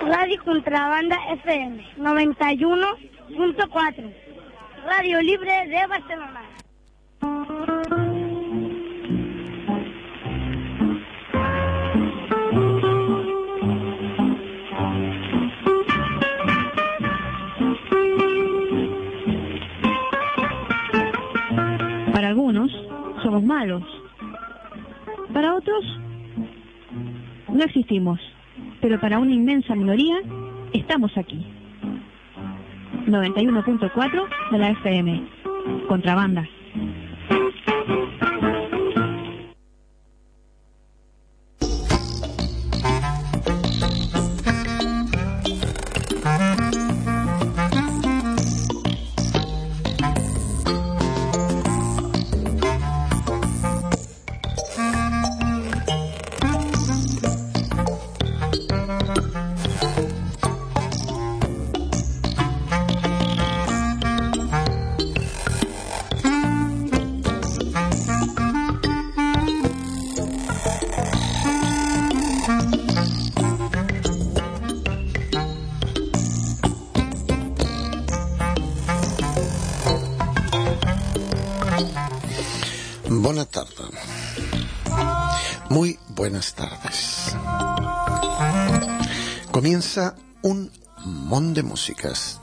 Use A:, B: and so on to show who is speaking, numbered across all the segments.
A: Radio Contrabanda FM 91.4, Radio Libre de Barcelona.
B: Para algunos somos malos, para otros no existimos, pero para una inmensa minoría estamos aquí. 91.4 de la FM, Contrabanda.
C: Buenas tardes. Muy buenas tardes. Comienza un mon de músicas.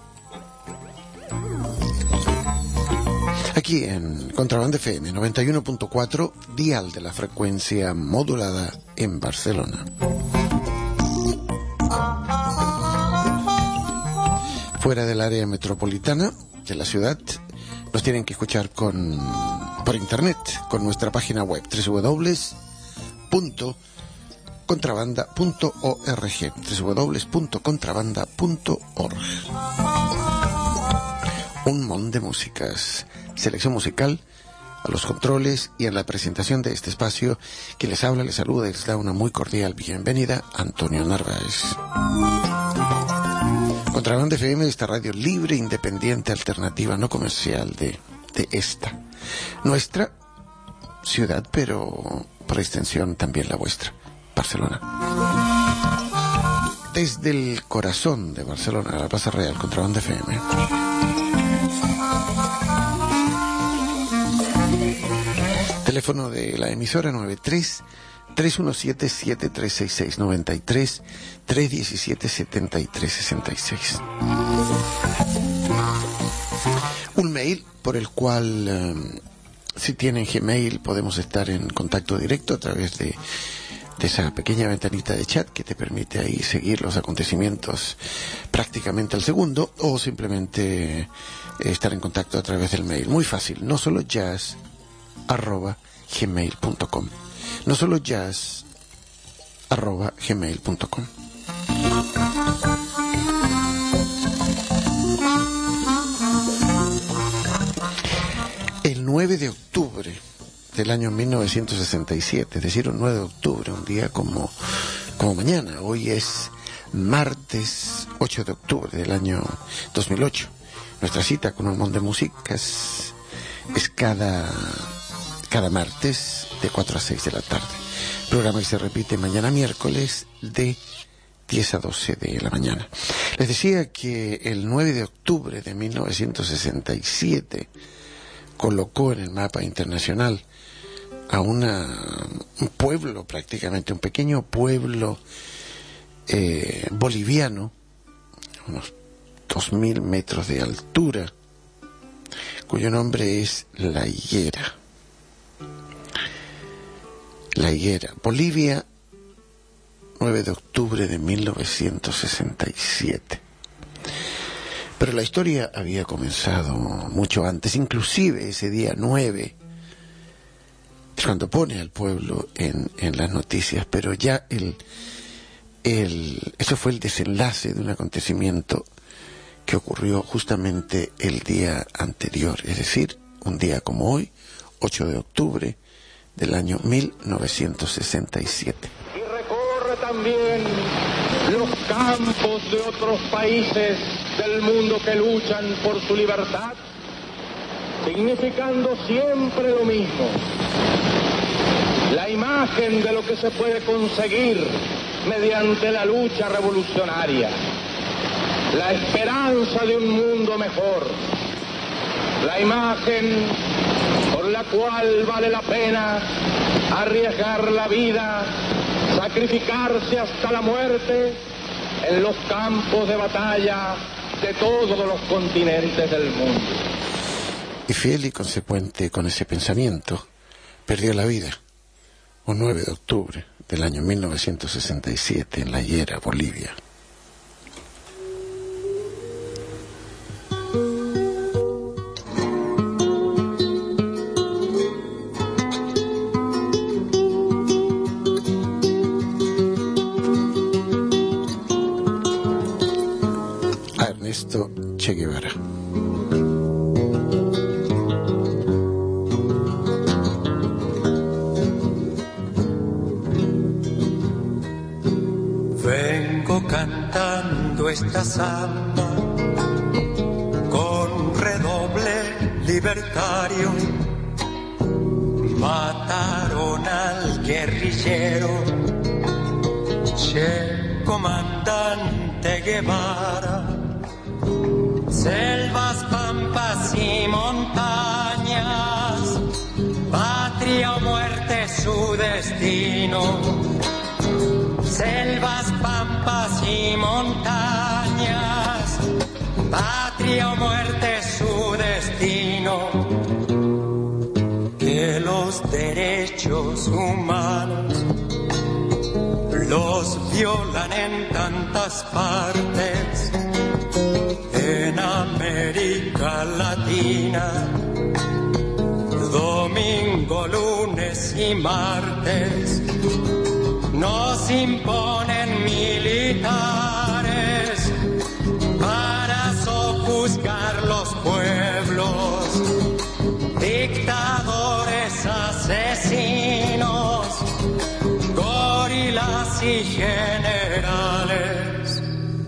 C: Aquí en Contrabanda FM 91.4, dial de la frecuencia modulada en Barcelona. Fuera del área metropolitana de la ciudad, nos tienen que escuchar por internet, con nuestra página web www.contrabanda.org, www.contrabanda.org. Un mon de músicas, selección musical, a los controles y en la presentación de este espacio, que les habla, les saluda y les da una muy cordial bienvenida, Antonio Narváez. Contrabanda FM, esta radio libre, independiente, alternativa, no comercial de esta, nuestra ciudad, pero por extensión también la vuestra, Barcelona. Desde el corazón de Barcelona, la Plaza Real, Contrabanda FM. Teléfono de la emisora 93-317-7366, 93-317-7366. Un mail por el cual, si tienen Gmail, podemos estar en contacto directo a través de esa pequeña ventanita de chat que te permite ahí seguir los acontecimientos prácticamente al segundo, o simplemente estar en contacto a través del mail. Muy fácil, no solo jazz@gmail.com, no solo jazz@gmail.com. El 9 de octubre del año 1967, es decir, un 9 de octubre, un día como mañana. Hoy es martes 8 de octubre del año 2008. Nuestra cita con un montón de músicas es cada martes de 4 a 6 de la tarde. Programa que se repite mañana miércoles de 10 a 12 de la mañana. Les decía que el 9 de octubre de 1967 colocó en el mapa internacional a un pueblo, prácticamente un pequeño pueblo boliviano, unos 2000 metros de altura, cuyo nombre es La Higuera. La Higuera, Bolivia, 9 de octubre de 1967. Pero la historia había comenzado mucho antes, inclusive ese día 9, cuando pone al pueblo en las noticias, pero ya eso fue el desenlace de un acontecimiento que ocurrió justamente el día anterior, es decir, un día como hoy, 8 de octubre del año 1967.
D: Y recorre también los campos de otros países del mundo que luchan por su libertad, significando siempre lo mismo: la imagen de lo que se puede conseguir mediante la lucha revolucionaria, la esperanza de un mundo mejor, la imagen por la cual vale la pena arriesgar la vida, sacrificarse hasta la muerte en los campos de batalla de todos los continentes del mundo.
C: Y fiel y consecuente con ese pensamiento, perdió la vida un 9 de octubre del año 1967 en La Higuera, Bolivia. A Ernesto Che Guevara.
E: Cantando esta samba con redoble libertario, mataron al guerrillero Che comandante Guevara. Selvas, pampas y montañas, patria o muerte su destino. Selvas, pampas y montañas, patria o muerte su destino. Que los derechos humanos los violan en tantas partes, en América Latina, domingo, lunes y martes. Nos imponen militares para sofuscar los pueblos, dictadores, asesinos, gorilas y generales.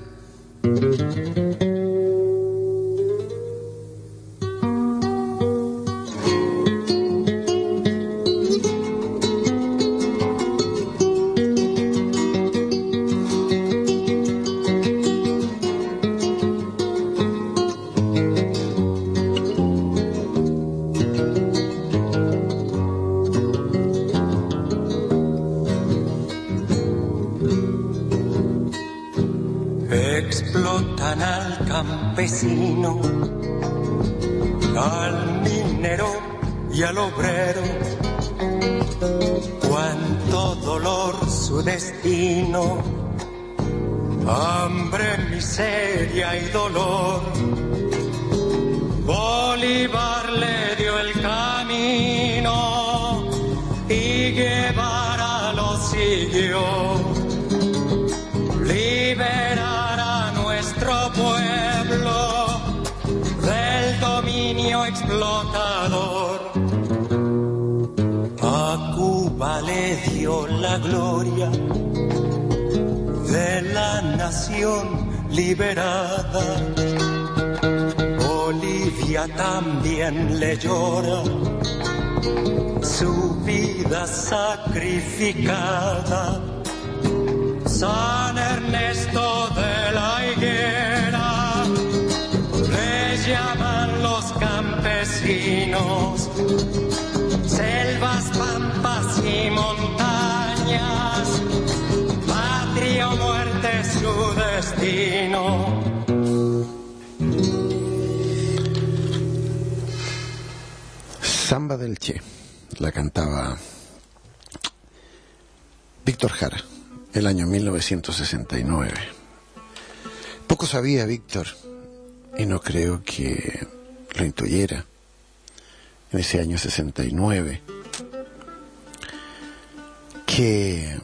E: Explotan al campesino, al minero y al obrero. Cuánto dolor su destino, hambre, miseria y dolor. Bolívar le dio el camino y Guevara lo siguió. Liberar a nuestro pueblo del dominio explotador. A Cuba le dio la gloria de la nación liberada. Bolivia también le llora su vida sacrificada. San Ernesto de la Higuera le llaman los campesinos. Selvas, pampas y montañas, patria o muerte su destino.
C: Samba del Che la cantaba Víctor Jara el año 1969. Poco sabía Víctor, y no creo que lo intuyera, en ese año 69, que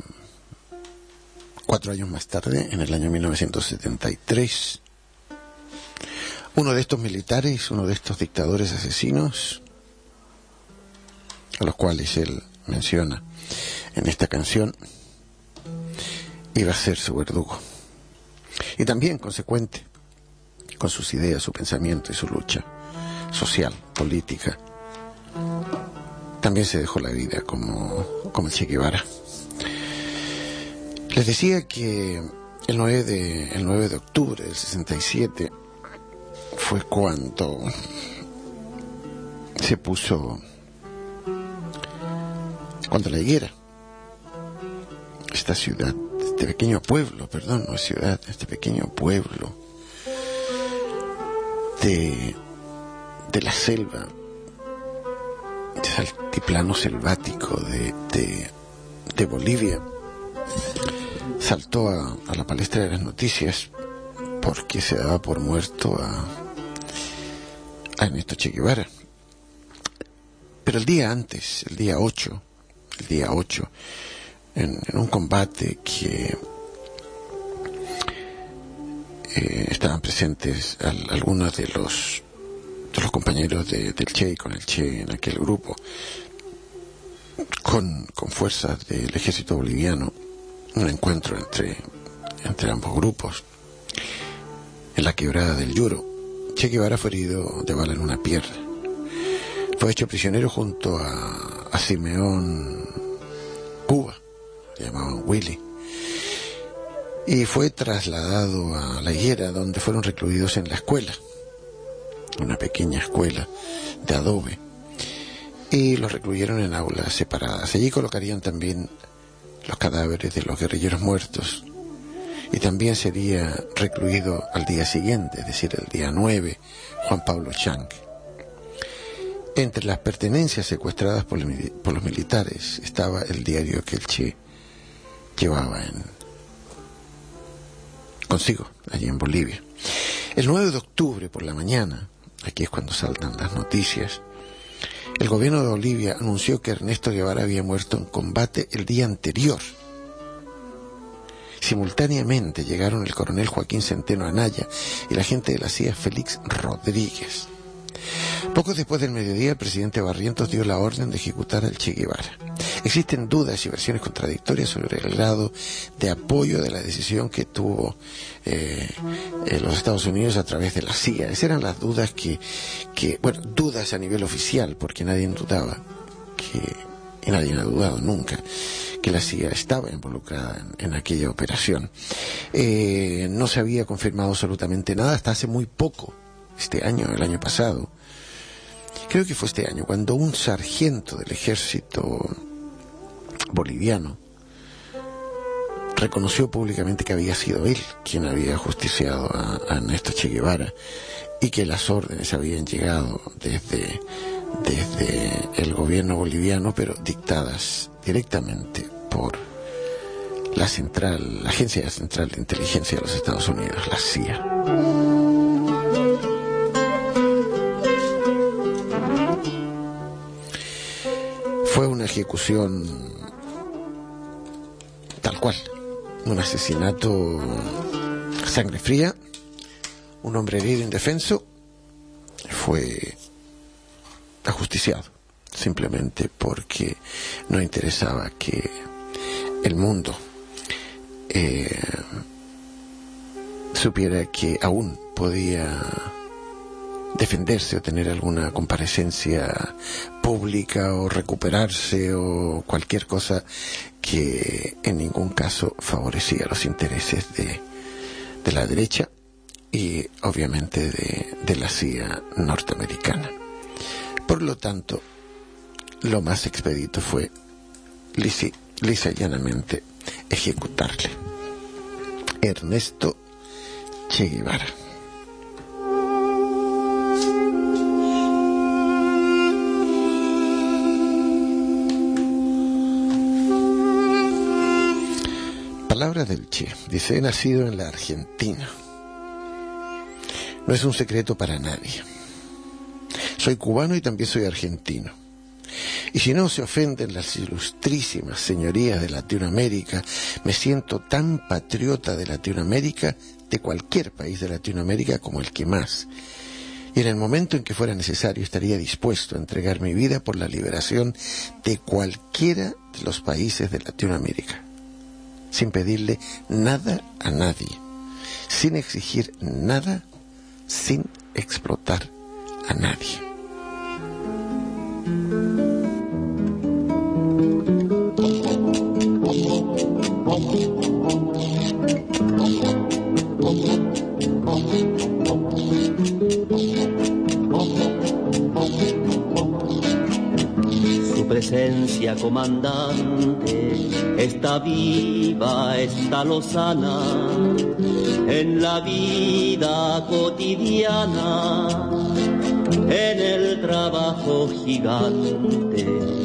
C: 4 años más tarde, en el año 1973, uno de estos militares, uno de estos dictadores asesinos, a los cuales él menciona en esta canción, iba a ser su verdugo. Y también consecuente con sus ideas, su pensamiento y su lucha social, política. También se dejó la vida como Che Guevara. Les decía que el 9 de octubre del 67 fue cuando se puso, cuando la higuera, esta ciudad, este pequeño pueblo, perdón, no es ciudad, este pequeño pueblo de la selva, del altiplano selvático de Bolivia, saltó a la palestra de las noticias porque se daba por muerto a Ernesto Che Guevara. Pero el día antes, el día 8, en un combate que estaban presentes algunos de los compañeros del Che y con el Che en aquel grupo, con fuerzas del ejército boliviano, un encuentro entre ambos grupos en la quebrada del Yuro. Che Guevara fue herido de bala en una pierna. Fue hecho prisionero junto a Simeón Cuba, le llamaban Willy, y fue trasladado a La Higuera, donde fueron recluidos en la escuela, una pequeña escuela de adobe, y los recluyeron en aulas separadas. Allí colocarían también los cadáveres de los guerrilleros muertos, y también sería recluido al día siguiente, es decir, el día 9, Juan Pablo Chang. Entre las pertenencias secuestradas por los militares estaba el diario que el Che llevaba consigo, allí en Bolivia. El 9 de octubre por la mañana, aquí es cuando saltan las noticias, el gobierno de Bolivia anunció que Ernesto Guevara había muerto en combate el día anterior. Simultáneamente llegaron el coronel Joaquín Centeno Anaya y la agente de la CIA Félix Rodríguez. Poco después del mediodía, el presidente Barrientos dio la orden de ejecutar al Che Guevara. Existen dudas y versiones contradictorias sobre el grado de apoyo de la decisión que tuvo los Estados Unidos a través de la CIA. Esas eran las dudas dudas a nivel oficial, porque nadie dudaba y nadie ha dudado nunca que la CIA estaba involucrada en aquella operación. No se había confirmado absolutamente nada hasta hace muy poco, el año pasado, creo que fue este año, cuando un sargento del ejército boliviano reconoció públicamente que había sido él quien había ajusticiado a Ernesto Che Guevara y que las órdenes habían llegado desde el gobierno boliviano, pero dictadas directamente por la Agencia Central de Inteligencia de los Estados Unidos, la CIA. Fue una ejecución tal cual, un asesinato a sangre fría. Un hombre herido indefenso fue ajusticiado simplemente porque no interesaba que el mundo supiera que aún podía defenderse o tener alguna comparecencia pública o recuperarse o cualquier cosa que en ningún caso favorecía los intereses de la derecha y obviamente de la CIA norteamericana. Por lo tanto, lo más expedito fue lisa y llanamente ejecutarle. Ernesto Che Guevara. Palabras del Che. Dice: he nacido en la Argentina. No es un secreto para nadie. Soy cubano y también soy argentino. Y si no se ofenden las ilustrísimas señorías de Latinoamérica, me siento tan patriota de Latinoamérica, de cualquier país de Latinoamérica, como el que más. Y en el momento en que fuera necesario estaría dispuesto a entregar mi vida por la liberación de cualquiera de los países de Latinoamérica, sin pedirle nada a nadie, sin exigir nada, sin explotar a nadie.
F: Su presencia, comandante, está viva, está lozana en la vida cotidiana, en el trabajo gigante.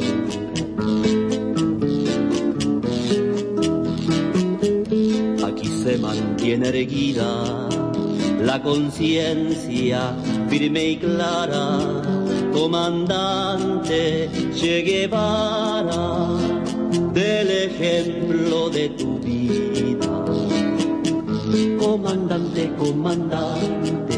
F: Aquí se mantiene erguida la conciencia firme y clara, comandante Che Guevara, del ejemplo de tu vida. Comandante, comandante,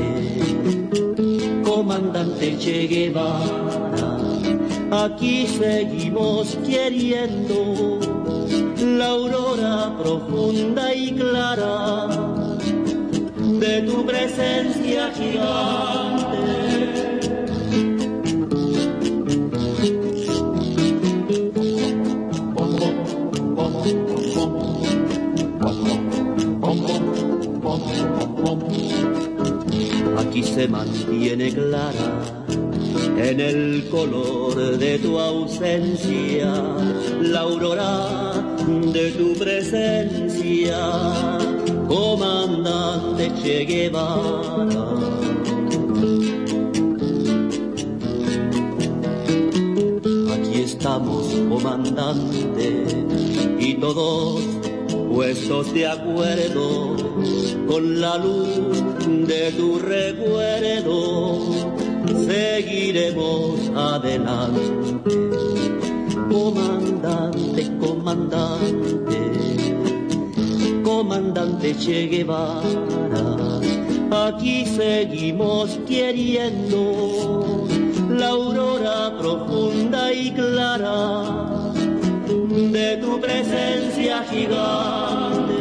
F: comandante Che Guevara, aquí seguimos queriendo la aurora profunda y clara de tu presencia gigante. Aquí se mantiene clara en el color de tu ausencia la aurora de tu presencia, comandante Che Guevara. Aquí estamos, comandante, y todos puestos de acuerdo con la luz de tu recuerdo, seguiremos adelante. Comandante, comandante, comandante Che Guevara, aquí seguimos queriendo la aurora profunda y clara de tu presencia gigante.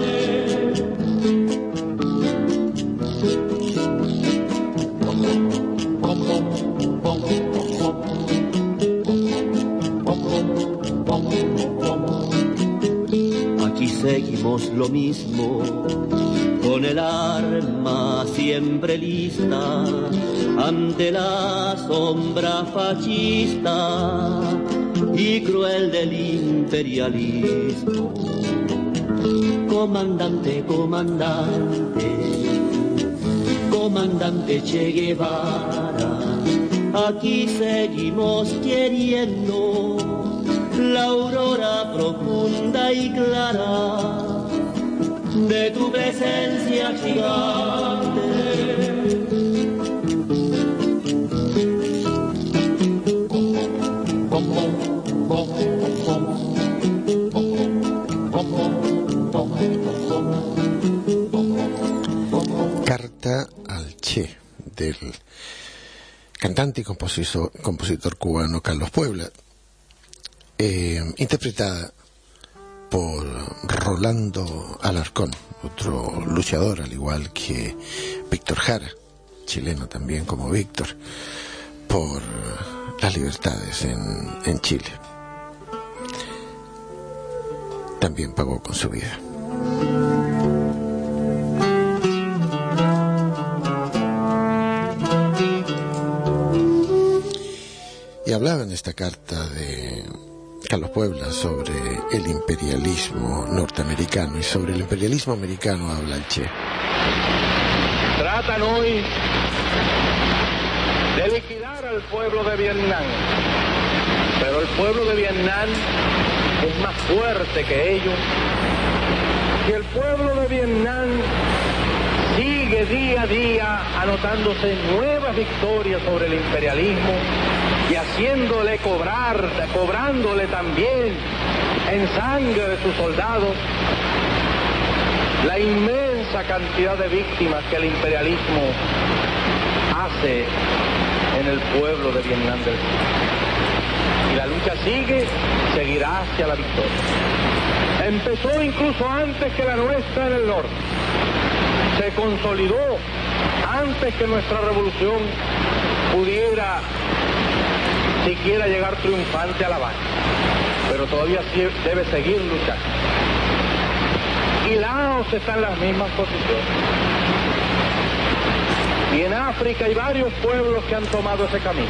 F: Aquí seguimos lo mismo, con el arma siempre lista ante la sombra fascista y cruel del imperialismo. Comandante, comandante, comandante Che Guevara, aquí seguimos queriendo la aurora profunda y clara de tu presencia gigante.
C: Carta al Che, del cantante y compositor cubano Carlos Puebla, interpretada por Rolando Alarcón, otro luchador al igual que Víctor Jara, chileno también como Víctor, por las libertades en Chile. También pagó con su vida. Y hablaba en esta carta de Carlos Puebla sobre el imperialismo norteamericano, y sobre el imperialismo americano habla el Che.
D: Tratan hoy de liquidar al pueblo de Vietnam, pero el pueblo de Vietnam es más fuerte que ellos, y el pueblo de Vietnam sigue día a día anotándose nuevas victorias sobre el imperialismo y haciéndole cobrándole también en sangre de sus soldados la inmensa cantidad de víctimas que el imperialismo hace en el pueblo de Vietnam del Sur. Y la lucha sigue, seguirá hacia la victoria. Empezó incluso antes que la nuestra en el norte. Se consolidó antes que nuestra revolución pudiera siquiera llegar triunfante a La Habana, pero todavía debe seguir luchando. Y Laos está en las mismas posiciones. Y en África hay varios pueblos que han tomado ese camino.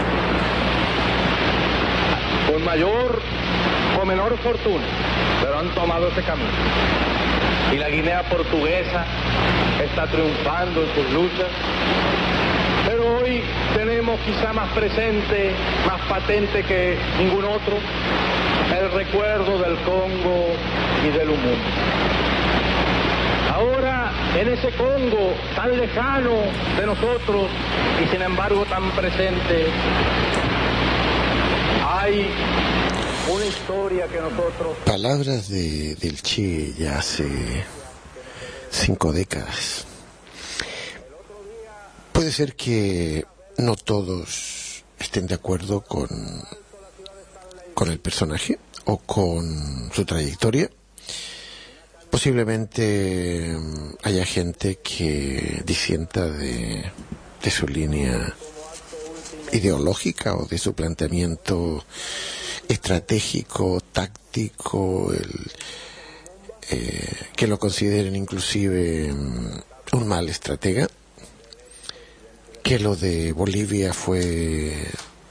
D: Con mayor o menor fortuna, pero han tomado ese camino. Y la Guinea portuguesa está triunfando en sus luchas. Pero hoy tenemos quizá más presente, más patente que ningún otro, el recuerdo del Congo y del Lumumba. Ahora, en ese Congo tan lejano de nosotros y sin embargo tan presente, hay una historia que nosotros...
C: Palabras del Che ya hace 5 décadas. Puede ser que no todos estén de acuerdo con el personaje o con su trayectoria. Posiblemente haya gente que disienta de su línea ideológica o de su planteamiento estratégico, táctico, que lo consideren inclusive un mal estratega, que lo de Bolivia fue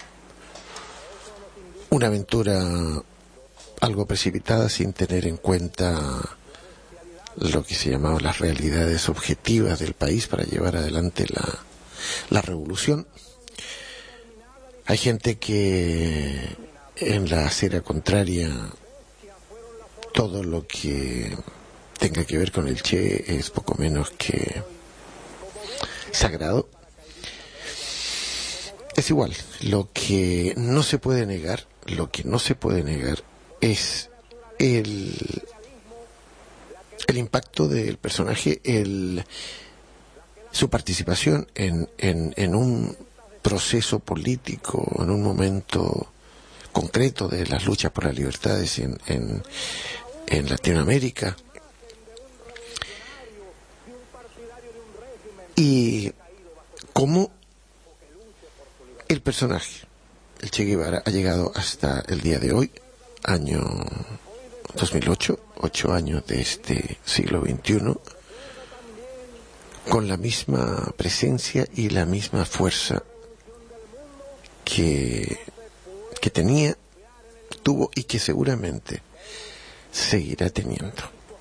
C: una aventura algo precipitada sin tener en cuenta lo que se llamaba las realidades objetivas del país para llevar adelante la revolución. Hay gente que en la acera contraria todo lo que tenga que ver con el Che es poco menos que sagrado. Es igual, lo que no se puede negar es el impacto del personaje, su participación en un proceso político, en un momento concreto de las luchas por las libertades en Latinoamérica. Y cómo el personaje, el Che Guevara, ha llegado hasta el día de hoy, año 2008, 8 años de este siglo XXI, con la misma presencia y la misma fuerza que tuvo y que seguramente seguirá teniendo.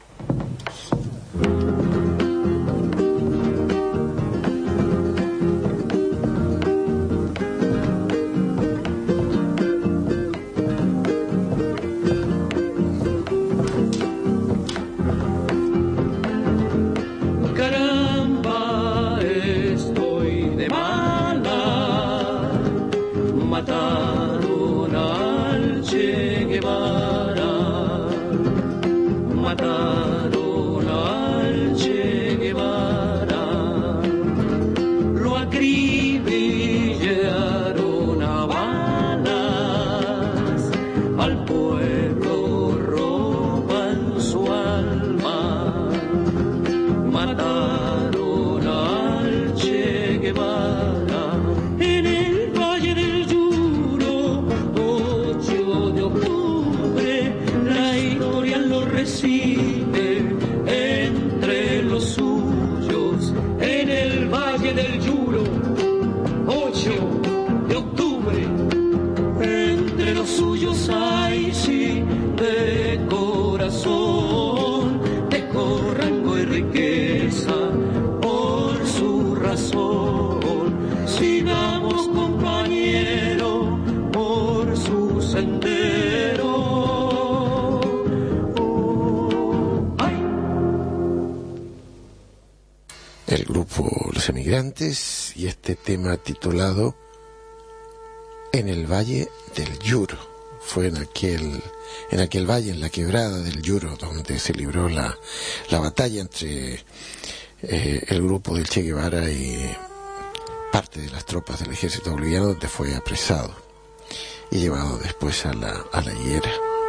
C: El grupo Los Emigrantes y este tema titulado En el Valle del Yuro. Fue en aquel valle, en la quebrada del Yuro, donde se libró la batalla entre el grupo del Che Guevara y parte de las tropas del ejército boliviano, donde fue apresado y llevado después a la higuera.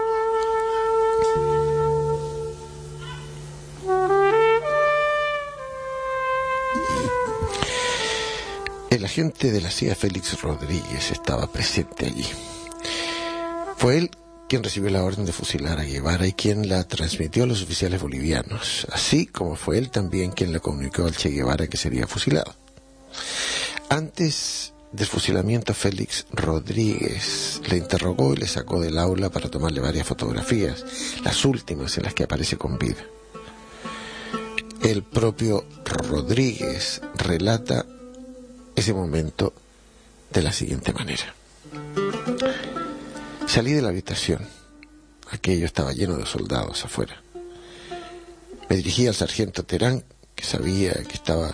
C: El agente de la CIA, Félix Rodríguez, estaba presente allí. Fue él quien recibió la orden de fusilar a Guevara y quien la transmitió a los oficiales bolivianos, así como fue él también quien le comunicó al Che Guevara que sería fusilado. Antes del fusilamiento, Félix Rodríguez le interrogó y le sacó del aula para tomarle varias fotografías, las últimas en las que aparece con vida. El propio Rodríguez relata ese momento de la siguiente manera. Salí de la habitación. Aquello estaba lleno de soldados afuera. Me dirigí al sargento Terán, que sabía que estaba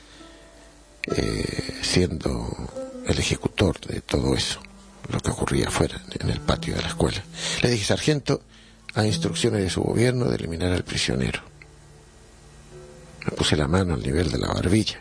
C: siendo el ejecutor de todo eso, lo que ocurría afuera, en el patio de la escuela. Le dije: sargento, hay instrucciones de su gobierno de eliminar al prisionero. Me puse la mano al nivel de la barbilla.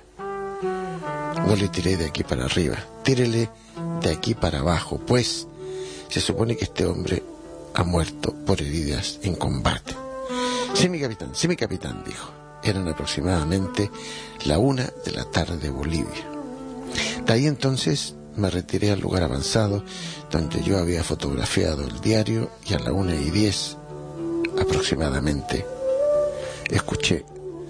C: No le tiré de aquí para arriba, tírele de aquí para abajo, pues se supone que este hombre ha muerto por heridas en combate. Sí, mi capitán, dijo. Eran aproximadamente la 1 de la tarde de Bolivia. De ahí entonces me retiré al lugar avanzado donde yo había fotografiado el diario, y a la 1:10 aproximadamente escuché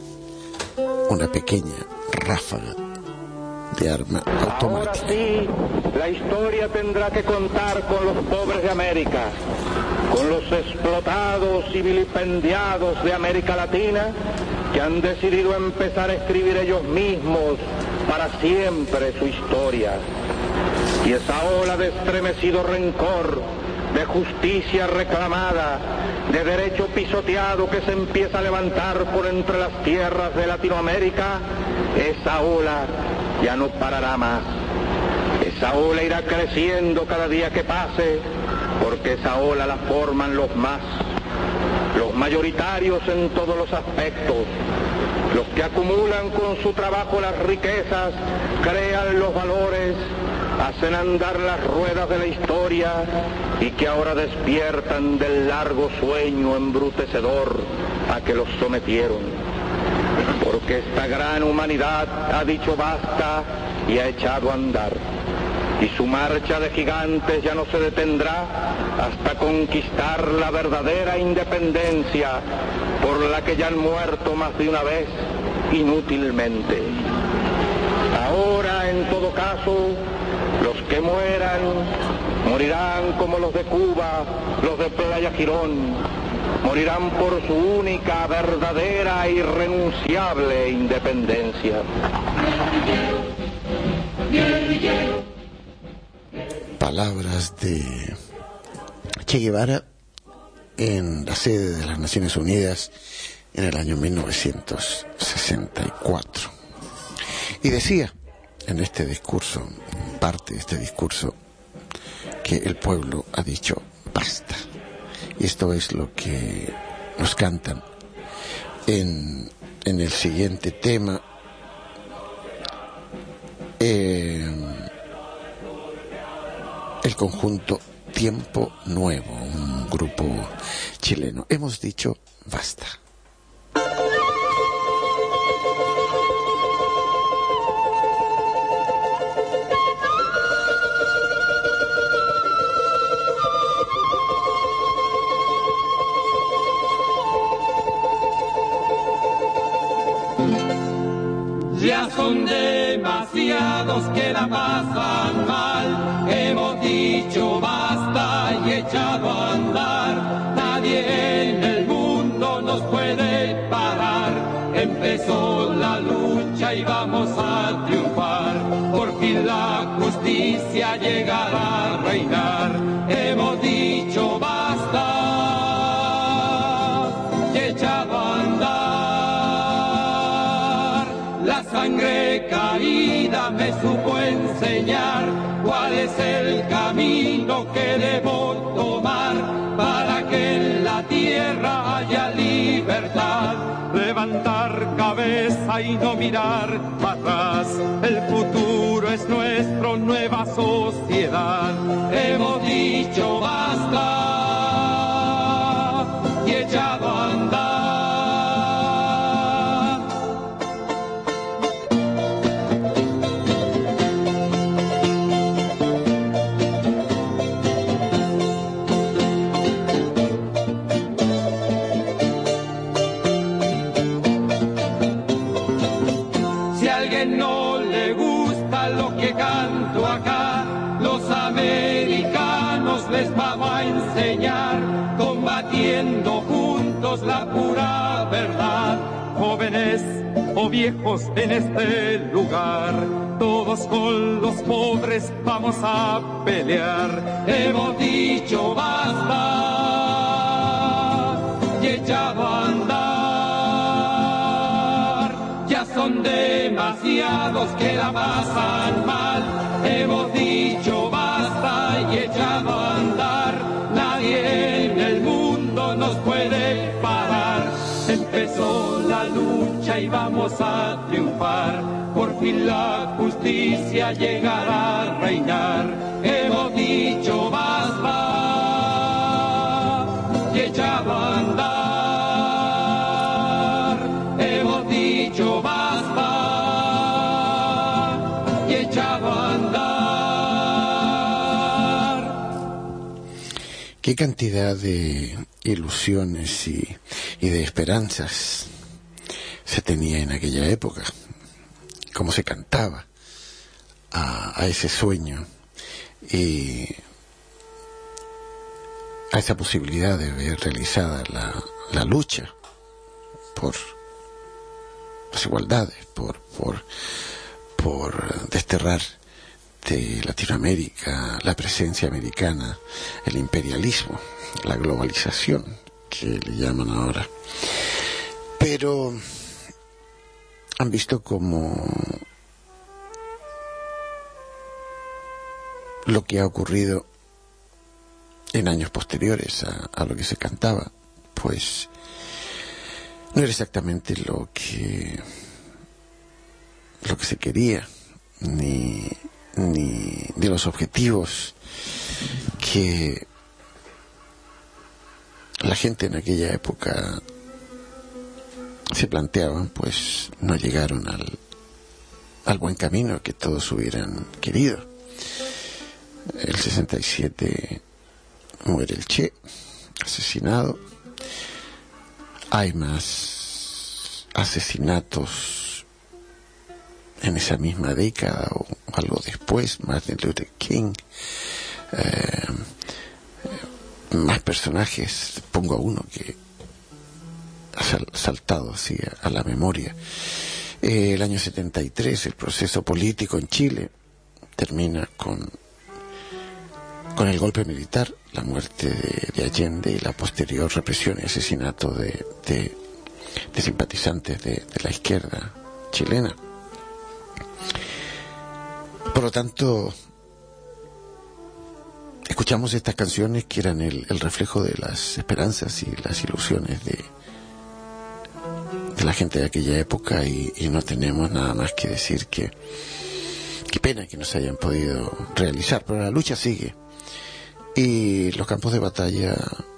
C: una pequeña ráfaga de arma automática.
D: Ahora sí, la historia tendrá que contar con los pobres de América, con los explotados y vilipendiados de América Latina, que han decidido empezar a escribir ellos mismos para siempre su historia. Y esa ola de estremecido rencor, de justicia reclamada, de derecho pisoteado que se empieza a levantar por entre las tierras de Latinoamérica, esa ola ya no parará más. Esa ola irá creciendo cada día que pase, porque esa ola la forman los mayoritarios en todos los aspectos, los que acumulan con su trabajo las riquezas, crean los valores, hacen andar las ruedas de la historia, y que ahora despiertan del largo sueño embrutecedor a que los sometieron. Porque esta gran humanidad ha dicho basta y ha echado a andar. Y su marcha de gigantes ya no se detendrá hasta conquistar la verdadera independencia, por la que ya han muerto más de una vez inútilmente. Ahora, en todo caso, los que mueran morirán como los de Cuba, los de Playa Girón, morirán por su única, verdadera e irrenunciable independencia.
C: Palabras de Che Guevara en la sede de las Naciones Unidas en el año 1964. Y decía en este discurso, parte de este discurso, que el pueblo ha dicho basta. Y esto es lo que nos cantan en el siguiente tema. El conjunto Tiempo Nuevo, un grupo chileno. Hemos dicho basta.
E: Ya son demasiados que la pasan mal, hemos dicho basta y echado a andar, nadie en el mundo nos puede parar, empezó la lucha y vamos a triunfar, por fin la justicia llegará a reinar, hemos dicho basta y echado a andar. La sangre caída me supo enseñar cuál es el camino que debo tomar para que en la tierra haya libertad. Levantar cabeza y no mirar atrás, el futuro es nuestro, nueva sociedad. Hemos dicho basta y echado a andar. no le gusta lo que canto acá, los americanos les vamos a enseñar, combatiendo juntos la pura verdad. Jóvenes o viejos en este lugar, todos con los pobres vamos a pelear. Hemos dicho basta y echado a andar, ya son demasiados que la pasan mal. Hemos dicho basta y echado a andar, nadie en el mundo nos puede parar. Empezó la lucha y vamos a triunfar, por fin la justicia llegará a reinar. Hemos dicho basta y echado a andar, hemos dicho basta y echado a andar.
C: Qué cantidad de ilusiones y de esperanzas se tenía en aquella época, cómo se cantaba a ese sueño y a esa posibilidad de ver realizada la lucha por las igualdades, por desterrar de Latinoamérica la presencia americana, el imperialismo, la globalización que le llaman ahora. Pero han visto como lo que ha ocurrido en años posteriores a lo que se cantaba, pues no era exactamente lo que se quería, ni de los objetivos que la gente en aquella época se planteaban, pues no llegaron al buen camino que todos hubieran querido. El 67 muere el Che, asesinado. Hay más asesinatos en esa misma década o algo después, Martin Luther King, más personajes. Pongo a uno que ha saltado así a la memoria. El año 73, el proceso político en Chile termina con el golpe militar, la muerte de Allende y la posterior represión y asesinato de simpatizantes de la izquierda chilena. Por lo tanto, escuchamos estas canciones que eran el reflejo de las esperanzas y las ilusiones de la gente de aquella época, y no tenemos nada más que decir que qué pena que no se hayan podido realizar, pero la lucha sigue y los campos de batalla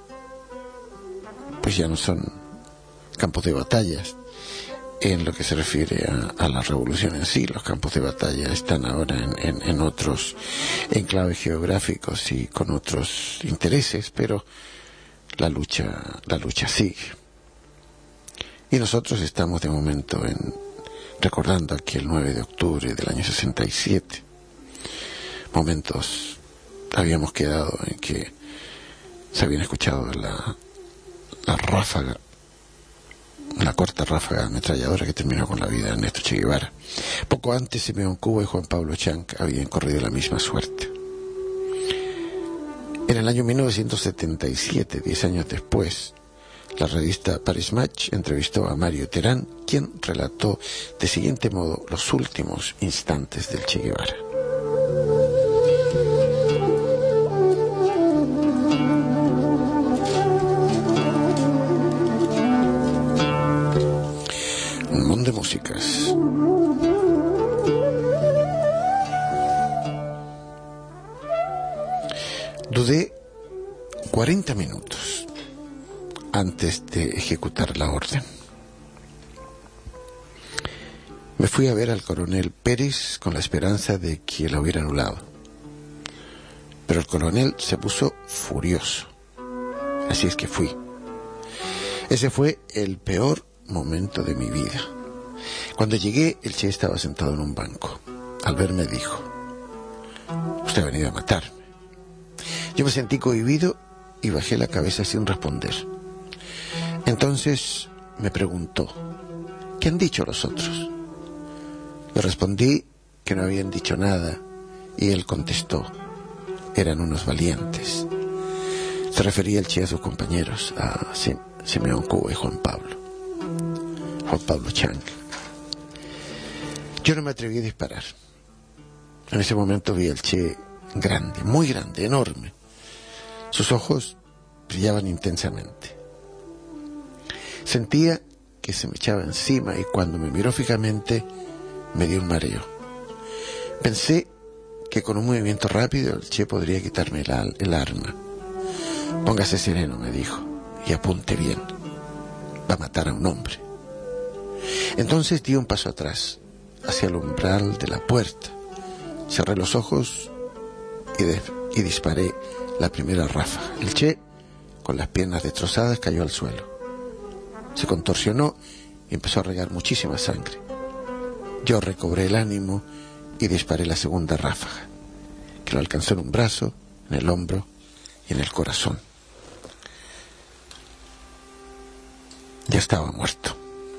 C: pues ya no son campos de batallas en lo que se refiere a la revolución en sí. Los campos de batalla están ahora en otros enclaves geográficos y con otros intereses, pero la lucha sigue. Y nosotros estamos de momento recordando aquí el 9 de octubre del año 67. Momentos habíamos quedado en que se habían escuchado la ráfaga, la corta ráfaga ametralladora que terminó con la vida de Ernesto Che Guevara. Poco antes, Simeón Cuba y Juan Pablo Chanc habían corrido la misma suerte. En el año 1977, 10 años después, la revista Paris Match entrevistó a Mario Terán, quien relató de siguiente modo los últimos instantes del Che Guevara. Un montón de músicas. Dudé 40 minutos antes de ejecutar la orden. Me fui a ver al coronel Pérez con la esperanza de que la hubiera anulado. Pero el coronel se puso furioso. Así es que fui. Ese fue el peor momento de mi vida. Cuando llegué, el Che estaba sentado en un banco. Al verme dijo: usted ha venido a matarme. Yo me sentí cohibido y bajé la cabeza sin responder. Entonces me preguntó: ¿qué han dicho los otros? Le respondí que no habían dicho nada y él contestó: eran unos valientes. Se refería el Che a sus compañeros, a Simeón Cuba y Juan Pablo Chang. Yo no me atreví a disparar. En ese momento vi al Che grande, muy grande, enorme. Sus ojos brillaban intensamente. Sentía que se me echaba encima y cuando me miró fijamente me dio un mareo. Pensé que con un movimiento rápido el Che podría quitarme el arma. Póngase sereno, me dijo, y apunte bien. Va a matar a un hombre. Entonces di un paso atrás, hacia el umbral de la puerta. Cerré los ojos y disparé la primera ráfaga. El Che, con las piernas destrozadas, cayó al suelo. Se contorsionó y empezó a regar muchísima sangre. Yo recobré el ánimo y disparé la segunda ráfaga, que lo alcanzó en un brazo, en el hombro y en el corazón. Ya estaba muerto.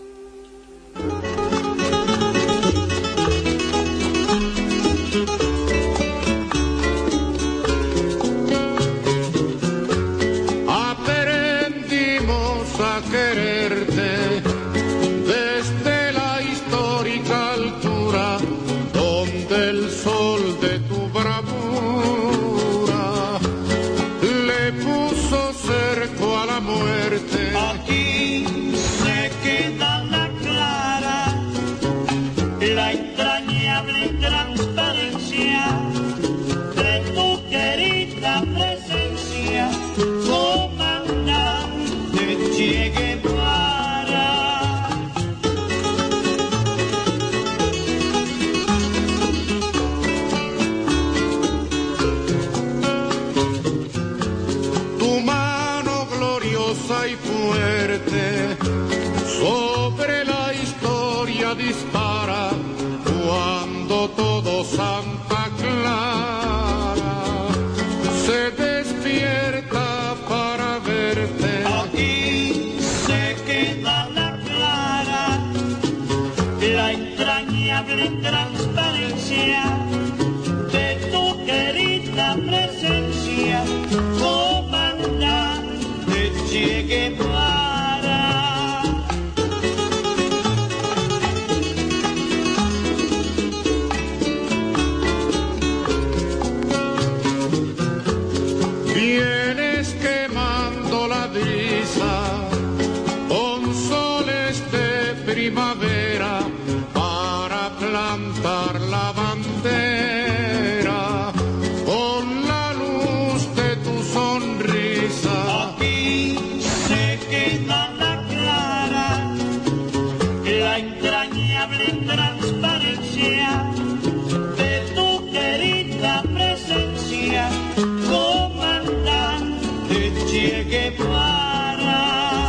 D: Aprendimos a quererte desde la histórica altura donde el sol de tu bravura le puso cerco a la muerte.
F: Aquí se queda la clara, la entrañable transparencia de tu querida presencia, comandante Che Guevara.
D: Tu mano gloriosa y fuerte sobre la historia dispara cuando todo Santa Clara se despierta para verte.
F: Aquí se queda la clara, la entrañable transparencia de tu querida presencia, comandante Che Guevara.
D: Vienes quemando la brisa con soles de primavera para plantar la bandera con la luz de tu sonrisa.
F: Aquí se queda la clara, la entrañable transparencia de tu querida presencia, comandante Che Guevara.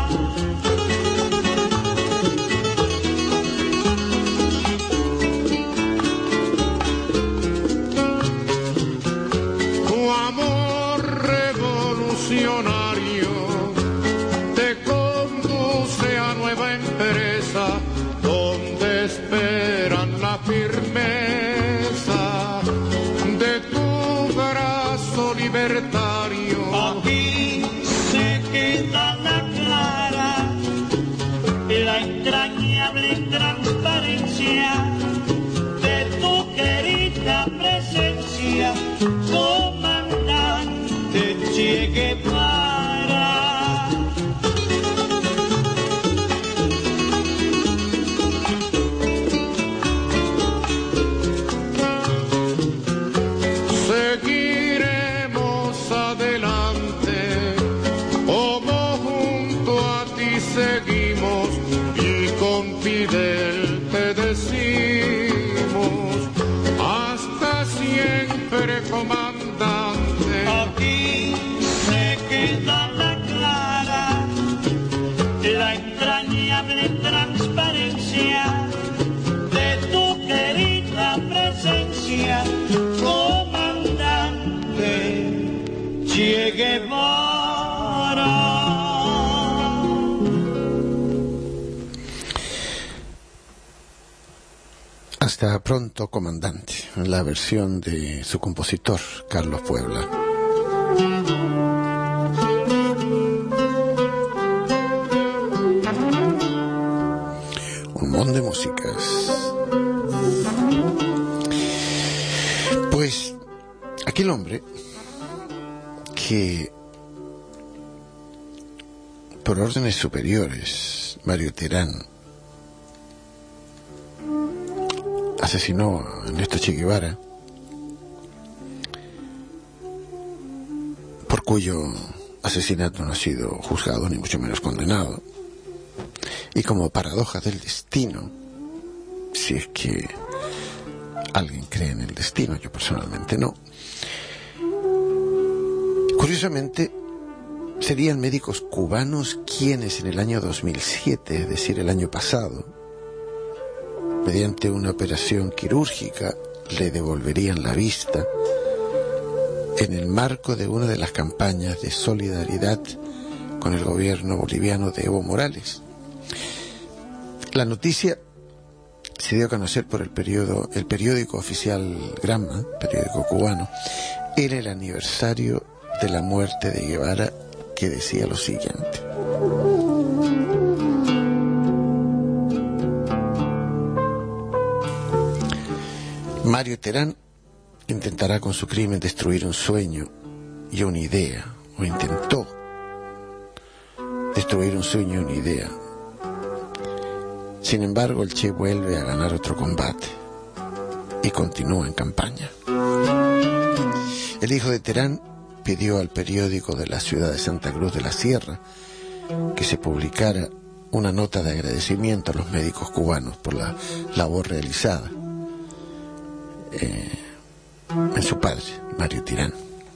D: Tu amor revolucionario te conduce a nueva empresa donde esperan la firmeza de tu brazo libertario.
F: Aquí se queda la clara, la entrañable transparencia de tu querida presencia, comandante Che Guevara.
D: Seguiremos adelante, como junto a ti seguimos y con Fidel te decimos hasta siempre, comandante.
F: Aquí se queda la clara, la entrañable transparencia Guevara.
C: Hasta pronto, comandante, la versión de su compositor, Carlos Puebla. Un montón de músicas. Pues aquel hombre que por órdenes superiores, Mario Terán, asesinó a Ernesto Che Guevara, por cuyo asesinato no ha sido juzgado ni mucho menos condenado, y como paradoja del destino, si es que alguien cree en el destino, yo personalmente no, curiosamente serían médicos cubanos quienes en el año 2007, es decir, el año pasado, mediante una operación quirúrgica, le devolverían la vista en el marco de una de las campañas de solidaridad con el gobierno boliviano de Evo Morales. La noticia se dio a conocer por el periódico oficial Granma, periódico cubano, en el aniversario de la muerte de Guevara, que decía lo siguiente: Mario Terán intentará con su crimen destruir un sueño y una idea, o intentó destruir un sueño y una idea. Sin embargo, el Che vuelve a ganar otro combate y continúa en campaña. El hijo de Terán pidió al periódico de la ciudad de Santa Cruz de la Sierra que se publicara una nota de agradecimiento a los médicos cubanos por la labor realizada en su padre, Mario Terán.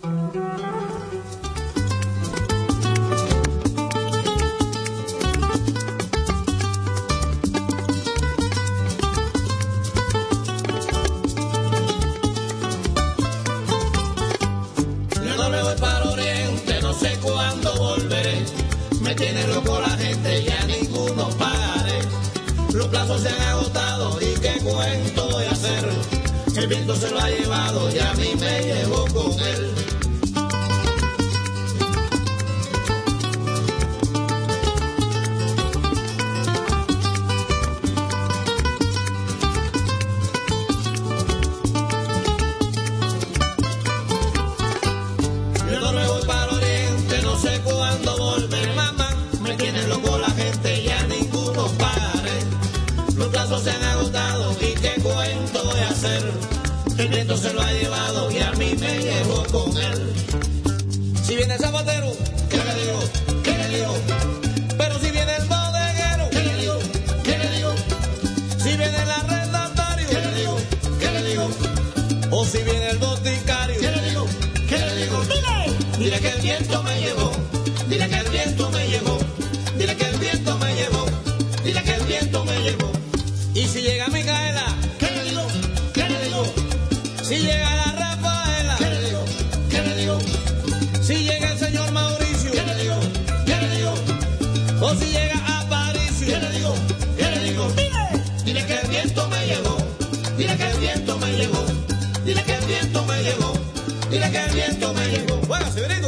E: Yo me voy para el oriente, no sé cuándo volveré. Me tiene loco la gente, ya ninguno pagaré. Los plazos se han agotado y qué cuento voy a hacer. El viento se lo ha llevado y a mí me llevó con él. Yo no me voy para el oriente, no sé cuándo volver, mamá. Me tiene loco la gente, ya ninguno pagaré. Los plazos se han agotado y qué cuento voy a hacer. El viento se lo ha llevado y a mí me llevó con él. Si viene el zapatero, ¿qué le digo? ¿Qué le digo? Pero si viene el bodeguero, ¿qué le digo? ¿Qué le digo? Si viene el arrendatario, ¿qué le digo? ¿Qué le digo? O si viene el boticario, ¿qué le digo? ¿Qué le digo? Dile que el viento me llevó. Dile que el viento me llevó. Dile que el viento me llevó. Dile que el viento me llevó. Y si llega Micaela, ¿qué le digo? ¿Qué le digo? Si llega la Rafaela, ¿qué le digo? ¿Qué le digo? Si llega el señor Mauricio, ¿qué le digo? ¿Qué le digo? O si llega Aparicio, ¿qué le digo? ¿Qué le digo? Dile que el viento me llevó. Dile que el viento me llevó. Dile que el viento me llevó. Dile que el viento me llevó. Bueno, señorito.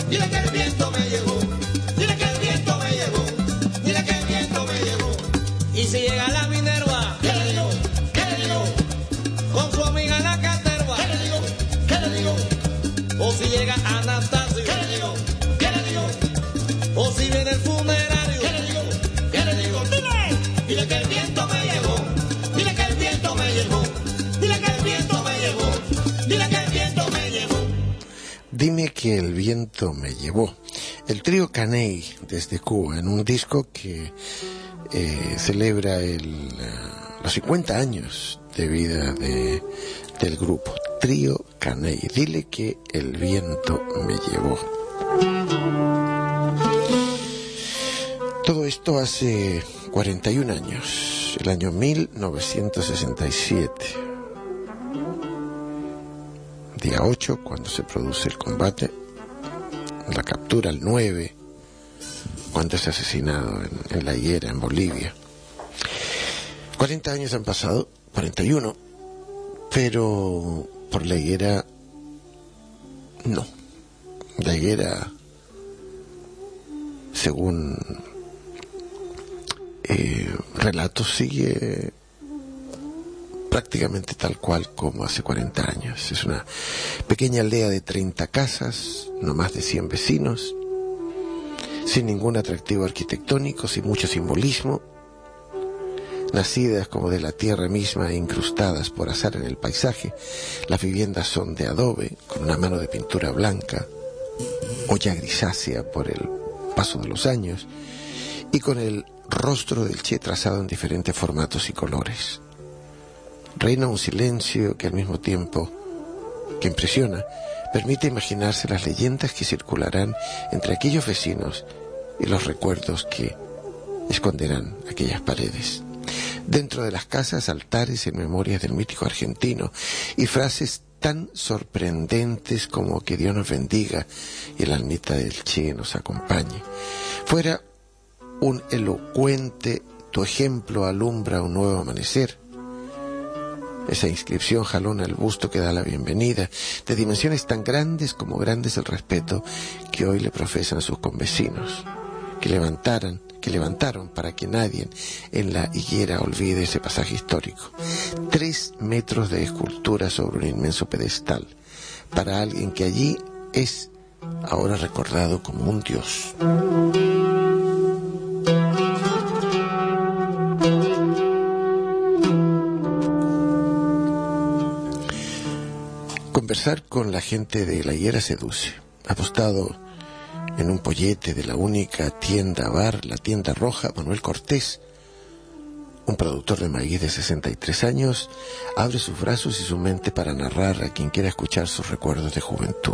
F: dile que el viento me llevó, dile que el viento me llevó, dile que el viento me llevó.
G: Y si llega la Minerva,
F: ¿Qué le digo? ¿Qué le digo?
G: con su amiga la Caterva,
F: ¿Qué le digo? ¿Qué le digo?
G: o si llega Anastasio,
F: ¿Qué le digo? ¿Qué le digo?
G: o si viene el funerario,
F: ¿Qué le digo? ¿Qué le digo? Dile que el viento me llevó, dile que el viento me llevó, dile que el viento me llevó, dile que el viento me llevó.
C: Dime que el viento me llevó. El trío Caney desde Cuba, en un disco que celebra los 50 años de vida del grupo. Trío Caney. Dile que el viento me llevó. Todo esto hace 41 años, el año 1967. Día 8, cuando se produce el combate, la captura el 9, cuando es asesinado en La Higuera, en Bolivia. 40 años han pasado, 41, pero por La Higuera no. La Higuera, según relatos, sigue prácticamente tal cual como hace 40 años. Es una pequeña aldea de 30 casas, no más de 100 vecinos, sin ningún atractivo arquitectónico, sin mucho simbolismo, nacidas como de la tierra misma e incrustadas por azar en el paisaje. Las viviendas son de adobe, con una mano de pintura blanca, o ya grisácea por el paso de los años, y con el rostro del Che trazado en diferentes formatos y colores. Reina un silencio que al mismo tiempo que impresiona, permite imaginarse las leyendas que circularán entre aquellos vecinos y los recuerdos que esconderán aquellas paredes. Dentro de las casas, altares en memorias del mítico argentino y frases tan sorprendentes como que Dios nos bendiga y el almita del Che nos acompañe. Fuera un elocuente, tu ejemplo alumbra un nuevo amanecer. Esa inscripción jalona el busto que da la bienvenida, de dimensiones tan grandes como grande es el respeto que hoy le profesan sus convecinos, que levantaron para que nadie en La Higuera olvide ese pasaje histórico. 3 metros de escultura sobre un inmenso pedestal, para alguien que allí es ahora recordado como un dios. Conversar con la gente de La Higuera seduce. Apostado en un pollete de la única tienda bar, la Tienda Roja, Manuel Cortés, un productor de maíz de 63 años, abre sus brazos y su mente para narrar a quien quiera escuchar sus recuerdos de juventud.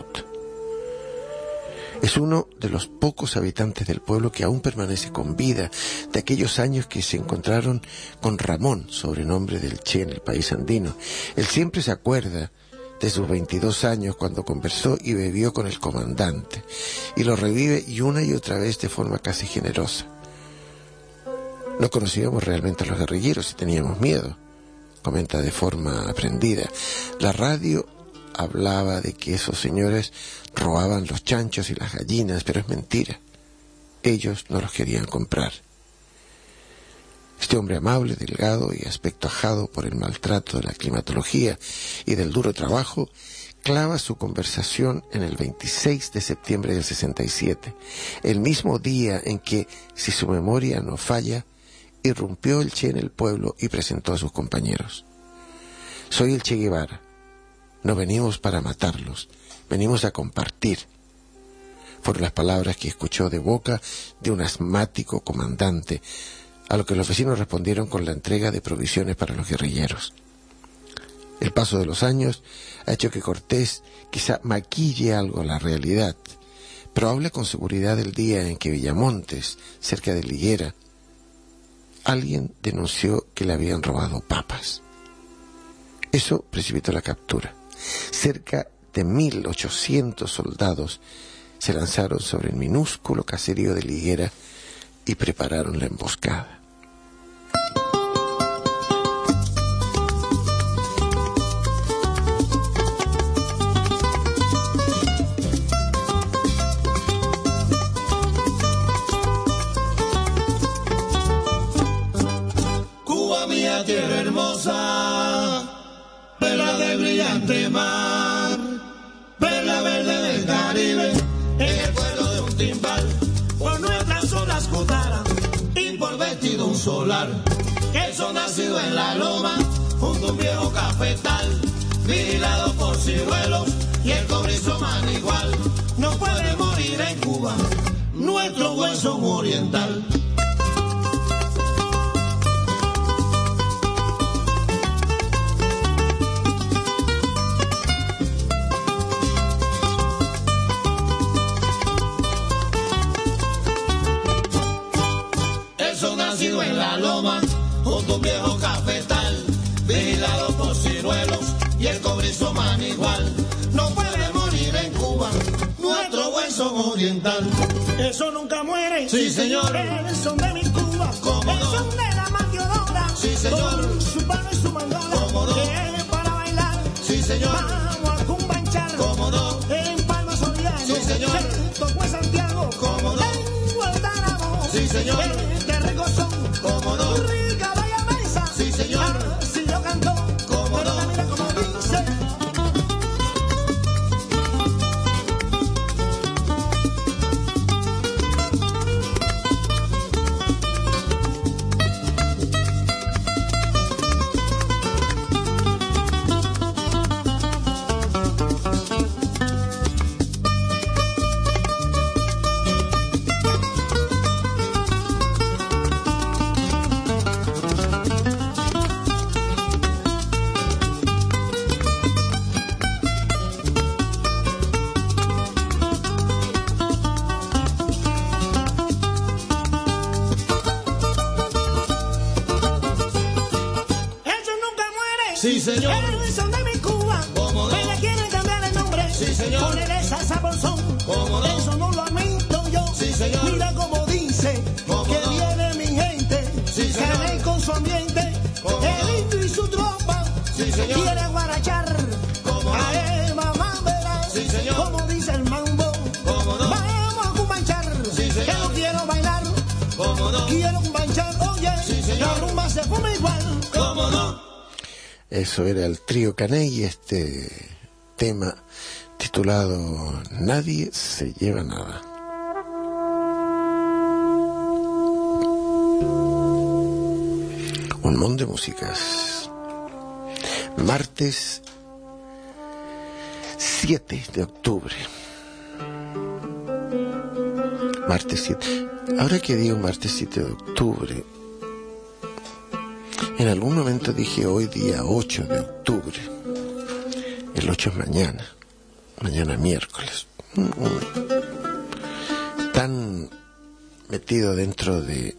C: Es uno de los pocos habitantes del pueblo que aún permanece con vida, de aquellos años que se encontraron con Ramón, sobrenombre del Che en el país andino. Él siempre se acuerda de sus 22 años cuando conversó y bebió con el comandante, y lo revive y una y otra vez de forma casi generosa. No conocíamos realmente a los guerrilleros y teníamos miedo, comenta de forma aprendida. La radio hablaba de que esos señores robaban los chanchos y las gallinas, pero es mentira. Ellos no los querían comprar. Este hombre amable, delgado y aspecto ajado por el maltrato de la climatología y del duro trabajo, clava su conversación en el 26 de septiembre del 67, el mismo día en que, si su memoria no falla, irrumpió el Che en el pueblo y presentó a sus compañeros. Soy el Che Guevara. No venimos para matarlos, venimos a compartir. Fueron las palabras que escuchó de boca de un asmático comandante, a lo que los vecinos respondieron con la entrega de provisiones para los guerrilleros. El paso de los años ha hecho que Cortés quizá maquille algo la realidad, pero habla con seguridad del día en que Villamontes, cerca de La Higuera, alguien denunció que le habían robado papas. Eso precipitó la captura. Cerca de 1.800 soldados se lanzaron sobre el minúsculo caserío de La Higuera y prepararon la emboscada.
G: brillante mar, perla verde del Caribe, en el vuelo de un timbal, por nuestras olas cutaras y por vestido un solar. Queso nacido en la loma, junto a un viejo cafetal, vigilado por ciruelos y el cobrizo manigual. No puede morir en Cuba nuestro buen son oriental. Eso nacido en la loma, junto a un viejo cafetal, vigilado por ciruelos y el cobrizo manigual. No puede morir en Cuba nuestro buen son oriental. Eso nunca muere. Sí, señor. El son de mi Cuba. ¿Cómo el no? Son de la manteodora. Sí, señor. Con su palo y su mandola. ¿Cómo no? Para bailar. Sí, señor. Vamos a cumbanchar. ¿Cómo no? En Palma Soriano. Sí, señor. Tocó en Santiago. ¿Cómo no? En Guantánamo. Sí, señor. De Regozón. ¿Cómo no? Rica Bella Mesa. Sí, señor. Así lo cantó. ¿Cómo no? Pero mira cómo dice. Sí, señor. El son de mi Cuba. ¿Cómo no? Le quieren cambiar el nombre. Sí, señor. Ponerle salsa por son. ¿Cómo no? Eso no lo admito yo. Sí, señor. Mira cómo dice que no? Viene mi gente. Sí, señor. Caray con su ambiente. El indio y su tropa. Sí, señor. Quiere guarachar. ¿Cómo no? A él mamá verás. Sí, señor. Como dice el mambo. ¿Cómo no? Vamos a cumbanchar. Sí, señor. Que no quiero bailar. ¿Cómo no? Quiero cumbanchar. Oye, sí, señor. La rumba se fuma igual. ¿Cómo no?
C: Eso era el trío Caney y este tema titulado Nadie se lleva nada. Un montón de músicas. Martes 7 de octubre. Martes 7. Ahora que digo martes 7 de octubre, en algún momento dije hoy día 8 de octubre. El 8 es mañana. Mañana miércoles. Tan metido dentro de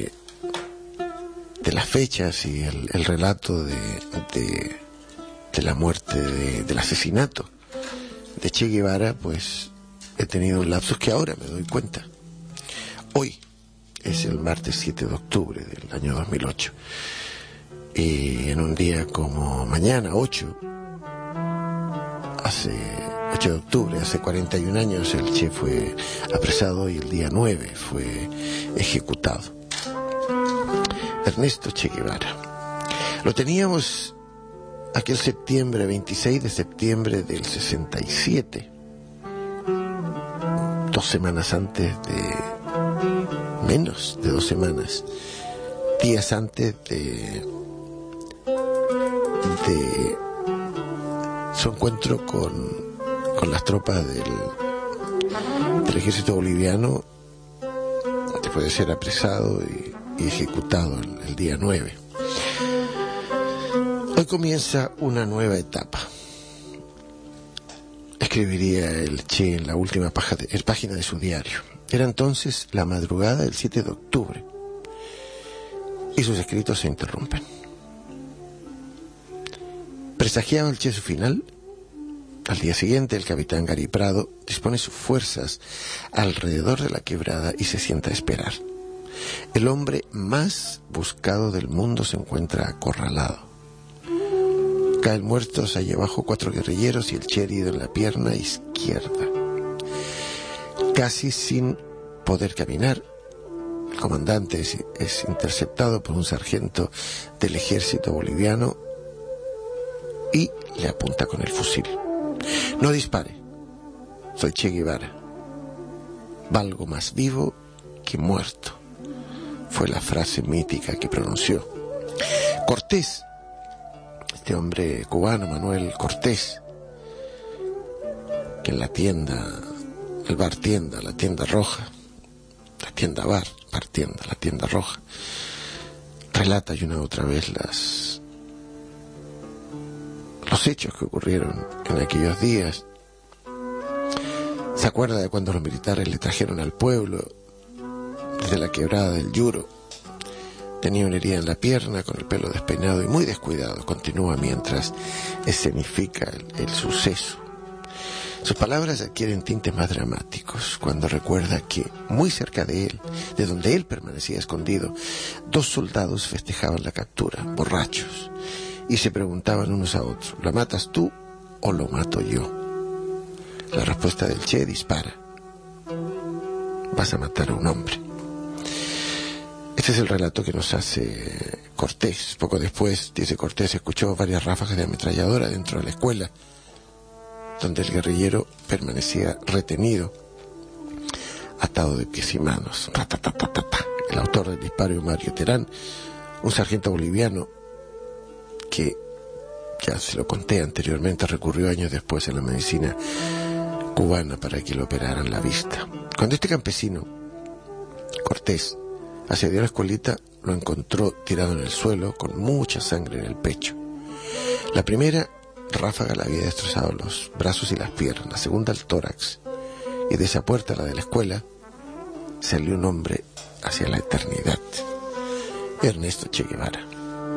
C: las fechas y el relato de la muerte, del asesinato de Che Guevara, pues he tenido un lapsus que ahora me doy cuenta. Hoy es el martes 7 de octubre del año 2008. Y en un día como mañana, 8 de octubre, hace 41 años, el Che fue apresado y el día 9 fue ejecutado. Ernesto Che Guevara. Lo teníamos aquel septiembre, 26 de septiembre del 67, 2 semanas antes de, menos de 2 semanas, días antes de su encuentro con las tropas del ejército boliviano, después de ser apresado y ejecutado el día 9. Hoy comienza una nueva etapa. Escribiría el Che en la última página de su diario. Era entonces la madrugada del 7 de octubre y sus escritos se interrumpen. ¿Presagiaba el Che su final? Al día siguiente, el capitán Gary Prado dispone sus fuerzas alrededor de la quebrada y se sienta a esperar. El hombre más buscado del mundo se encuentra acorralado. Caen muertos allí abajo 4 guerrilleros y el Che herido en la pierna izquierda. Casi sin poder caminar, el comandante es interceptado por un sargento del ejército boliviano y le apunta con el fusil. No dispare, soy Che Guevara. Valgo más vivo que muerto, fue la frase mítica que pronunció. Cortés, este hombre cubano, Manuel Cortés, que en la tienda, el bar tienda, la tienda roja, la tienda bar tienda, la tienda roja, relata y una otra vez los hechos que ocurrieron en aquellos días. Se acuerda de cuando los militares le trajeron al pueblo desde la quebrada del Yuro. Tenía una herida en la pierna, con el pelo despeinado y muy descuidado. Continúa mientras escenifica el suceso. Sus palabras adquieren tintes más dramáticos cuando recuerda que muy cerca de él, de donde él permanecía escondido, 2 soldados festejaban la captura, borrachos, y se preguntaban unos a otros: ¿la matas tú o lo mato yo? La respuesta del Che: dispara. Vas a matar a un hombre. Este es el relato que nos hace Cortés. Poco después, dice Cortés, escuchó varias ráfagas de ametralladora dentro de la escuela, donde el guerrillero permanecía retenido, atado de pies y manos. El autor del disparo, Mario Terán, un sargento boliviano que, ya se lo conté anteriormente, recurrió años después a la medicina cubana para que le operaran la vista. Cuando este campesino, Cortés, accedió a la escuelita, lo encontró tirado en el suelo con mucha sangre en el pecho. La primera ráfaga le había destrozado los brazos y las piernas, la segunda el tórax, y de esa puerta, la de la escuela, salió un hombre hacia la eternidad: Ernesto Che Guevara.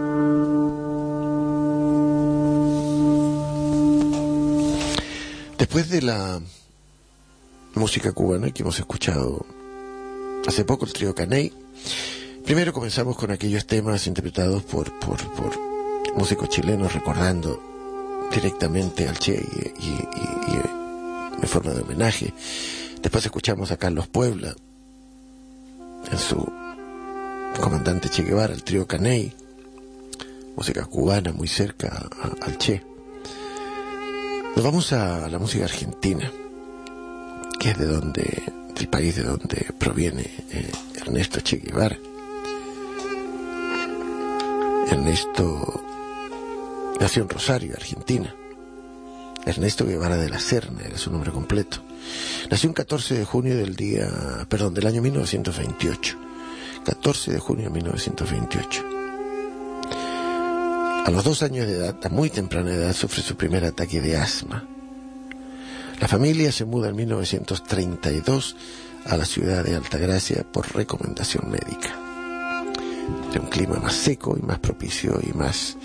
C: Después de la música cubana que hemos escuchado hace poco, el trío Caney, primero comenzamos con aquellos temas interpretados por músicos chilenos, recordando directamente al Che y en forma de homenaje. Después escuchamos a Carlos Puebla en su comandante Che Guevara, el trío Caney, música cubana muy cerca al Che. Nos vamos a la música argentina, que es del país de donde proviene Ernesto Che Guevara. Ernesto nació en Rosario, Argentina. Ernesto Guevara de la Serna era su nombre completo. Nació un 14 de junio del año 1928. 14 de junio de 1928. A los 2 años de edad, a muy temprana edad, sufre su primer ataque de asma. La familia se muda en 1932 a la ciudad de Altagracia por recomendación médica. Era un clima más seco y más propicio y más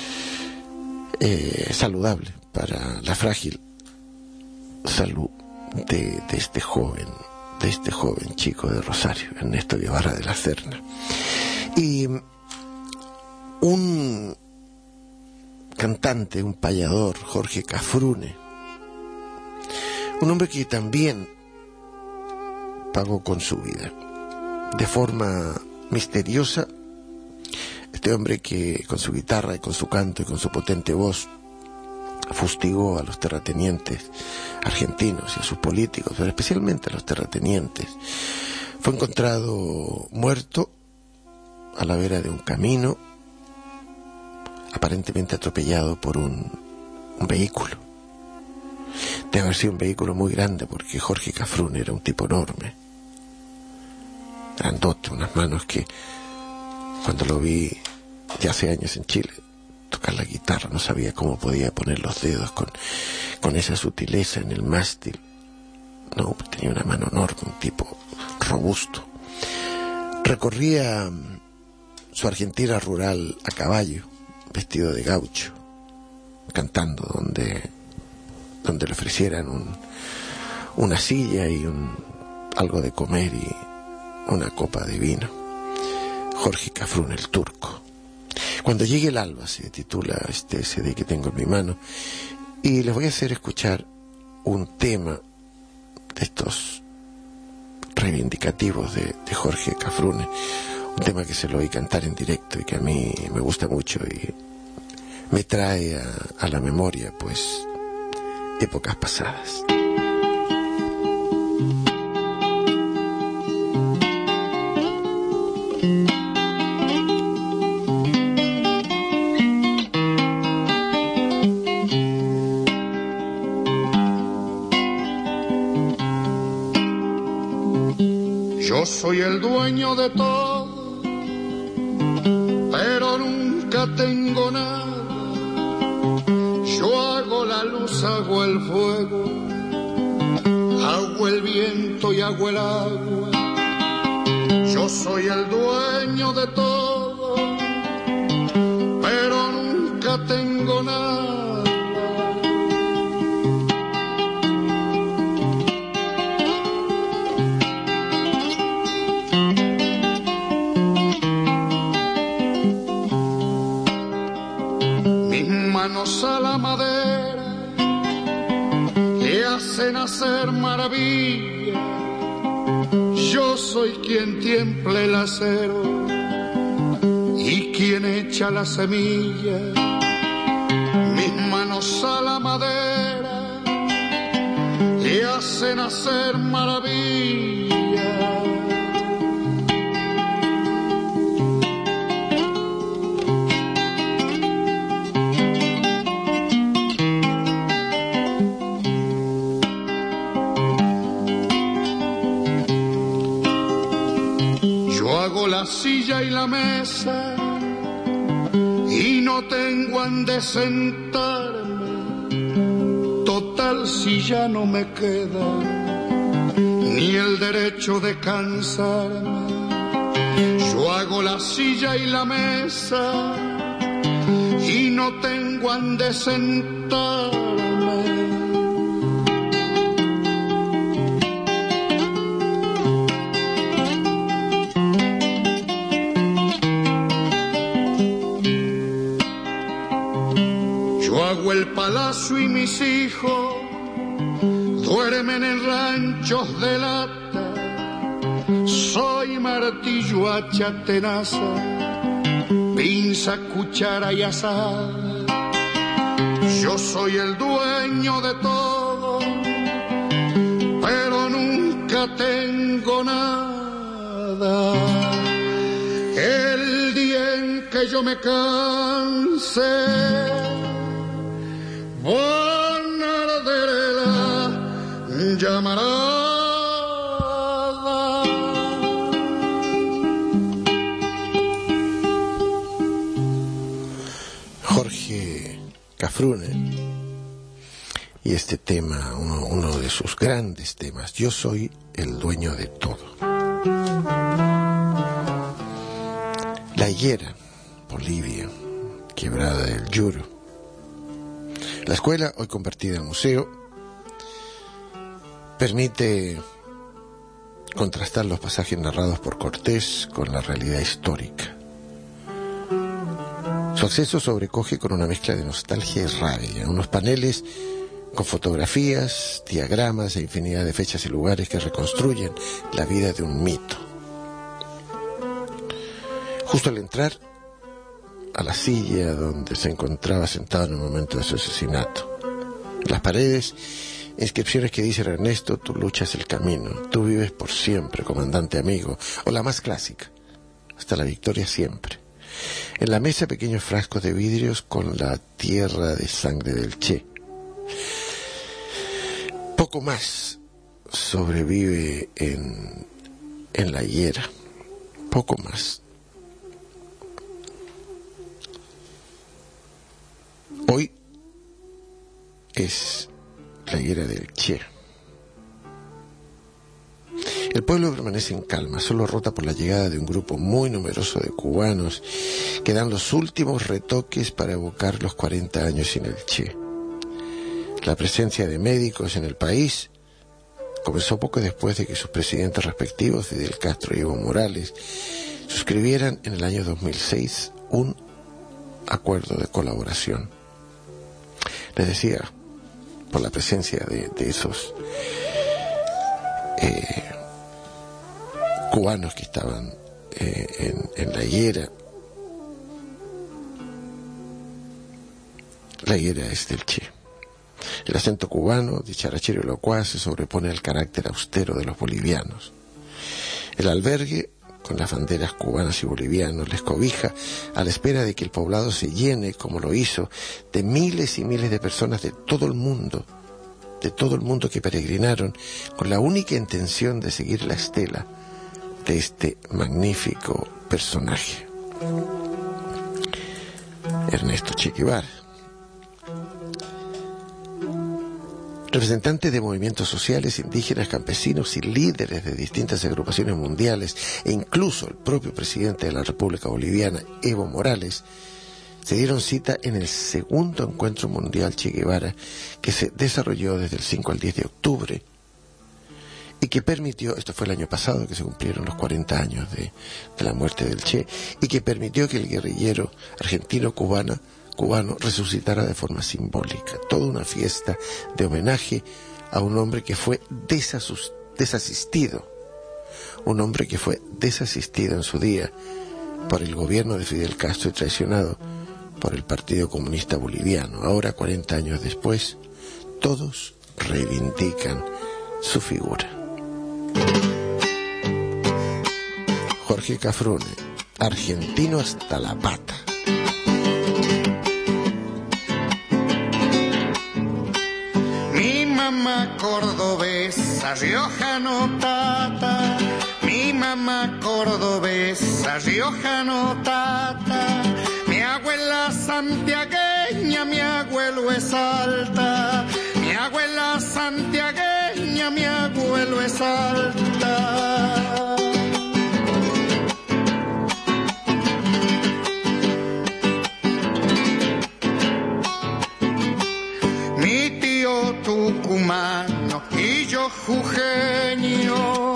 C: saludable para la frágil salud de este joven chico de Rosario, Ernesto Guevara de la Serna. Y un cantante, un payador, Jorge Cafrune, un hombre que también pagó con su vida de forma misteriosa. Este hombre que con su guitarra y con su canto y con su potente voz fustigó a los terratenientes argentinos y a sus políticos, pero especialmente a los terratenientes, fue encontrado muerto a la vera de un camino, aparentemente atropellado por un vehículo. Debe haber sido un vehículo muy grande, porque Jorge Cafrune era un tipo enorme, grandote, unas manos que, cuando lo vi ya hace años en Chile tocar la guitarra, no sabía cómo podía poner los dedos con esa sutileza en el mástil. No, tenía una mano enorme, un tipo robusto. Recorría su Argentina rural a caballo, vestido de gaucho, cantando donde le ofrecieran una silla y algo de comer y una copa de vino. Jorge Cafrune, el turco. Cuando llegue el alba, se titula este CD que tengo en mi mano, y les voy a hacer escuchar un tema de estos reivindicativos de Jorge Cafrune, un tema que se lo oí cantar en directo y que a mí me gusta mucho y me trae a la memoria, pues, épocas pasadas.
G: Yo soy el dueño de todo, pero nunca tengo nada. Yo hago la luz, hago el fuego, hago el viento y hago el agua. Yo soy el dueño de todo, pero nunca tengo nada. Manos a la madera que hacen hacer maravilla. Yo soy quien tiemple el acero y quien echa la semilla. Mis manos a la madera que hacen hacer maravilla. Hago la silla y la mesa y no tengo ande sentarme. Total, si ya no me queda ni el derecho de cansarme. Yo hago la silla y la mesa y no tengo ande sentarme. El palacio y mis hijos duermen en ranchos de lata. Soy martillo, hacha, tenaza, pinza, cuchara y azada. Yo soy el dueño de todo, pero nunca tengo nada. El día en que yo me canse, van a arder la llamarada.
C: Jorge Cafrune, y este tema, uno de sus grandes temas, Yo soy el dueño de todo. La Higuera, Bolivia, Quebrada del Yuro. La escuela, hoy convertida en museo, permite contrastar los pasajes narrados por Cortés con la realidad histórica. Su acceso sobrecoge con una mezcla de nostalgia y rabia, unos paneles con fotografías, diagramas e infinidad de fechas y lugares que reconstruyen la vida de un mito. Justo al entrar a la silla donde se encontraba sentado en el momento de su asesinato, en las paredes, inscripciones que dicen: Ernesto, tú luchas el camino, tú vives por siempre, comandante amigo, o la más clásica, hasta la victoria siempre. En la mesa, pequeños frascos de vidrios con la tierra de sangre del Che. Poco más sobrevive en la Higuera, poco más. Hoy es la Higuera del Che. El pueblo permanece en calma, solo rota por la llegada de un grupo muy numeroso de cubanos que dan los últimos retoques para evocar los 40 años sin el Che. La presencia de médicos en el país comenzó poco después de que sus presidentes respectivos, Fidel Castro y Evo Morales, suscribieran en el año 2006 un acuerdo de colaboración. Les decía, por la presencia de esos cubanos que estaban en la Higuera, La higuera es del Che. El acento cubano, dicharachero y locuaz, se sobrepone al carácter austero de los bolivianos. El albergue, con las banderas cubanas y bolivianos, les cobija a la espera de que el poblado se llene, como lo hizo, de miles y miles de personas de todo el mundo que peregrinaron con la única intención de seguir la estela de este magnífico personaje, Ernesto Che Guevara. Representantes de movimientos sociales, indígenas, campesinos y líderes de distintas agrupaciones mundiales, e incluso el propio presidente de la República Boliviana, Evo Morales, se dieron cita en el segundo encuentro mundial Che Guevara, que se desarrolló desde el 5 al 10 de octubre, y que permitió, esto fue el año pasado, que se cumplieron los 40 años de la muerte del Che, y que permitió que el guerrillero argentino-cubano resucitara de forma simbólica. Toda una fiesta de homenaje a un hombre que fue desasistido. Un hombre que fue desasistido en su día por el gobierno de Fidel Castro y traicionado por el Partido Comunista Boliviano. Ahora, 40 años después, todos reivindican su figura. Jorge Cafrune, argentino hasta la pata.
G: Mi mamá cordobesa, riojano tata. Mi mamá cordobesa, riojano tata. Mi abuela santiagueña, mi abuelo es alta. Mi abuela santiagueña, mi abuelo es alta. Mi tío tucumano y yo jujeño.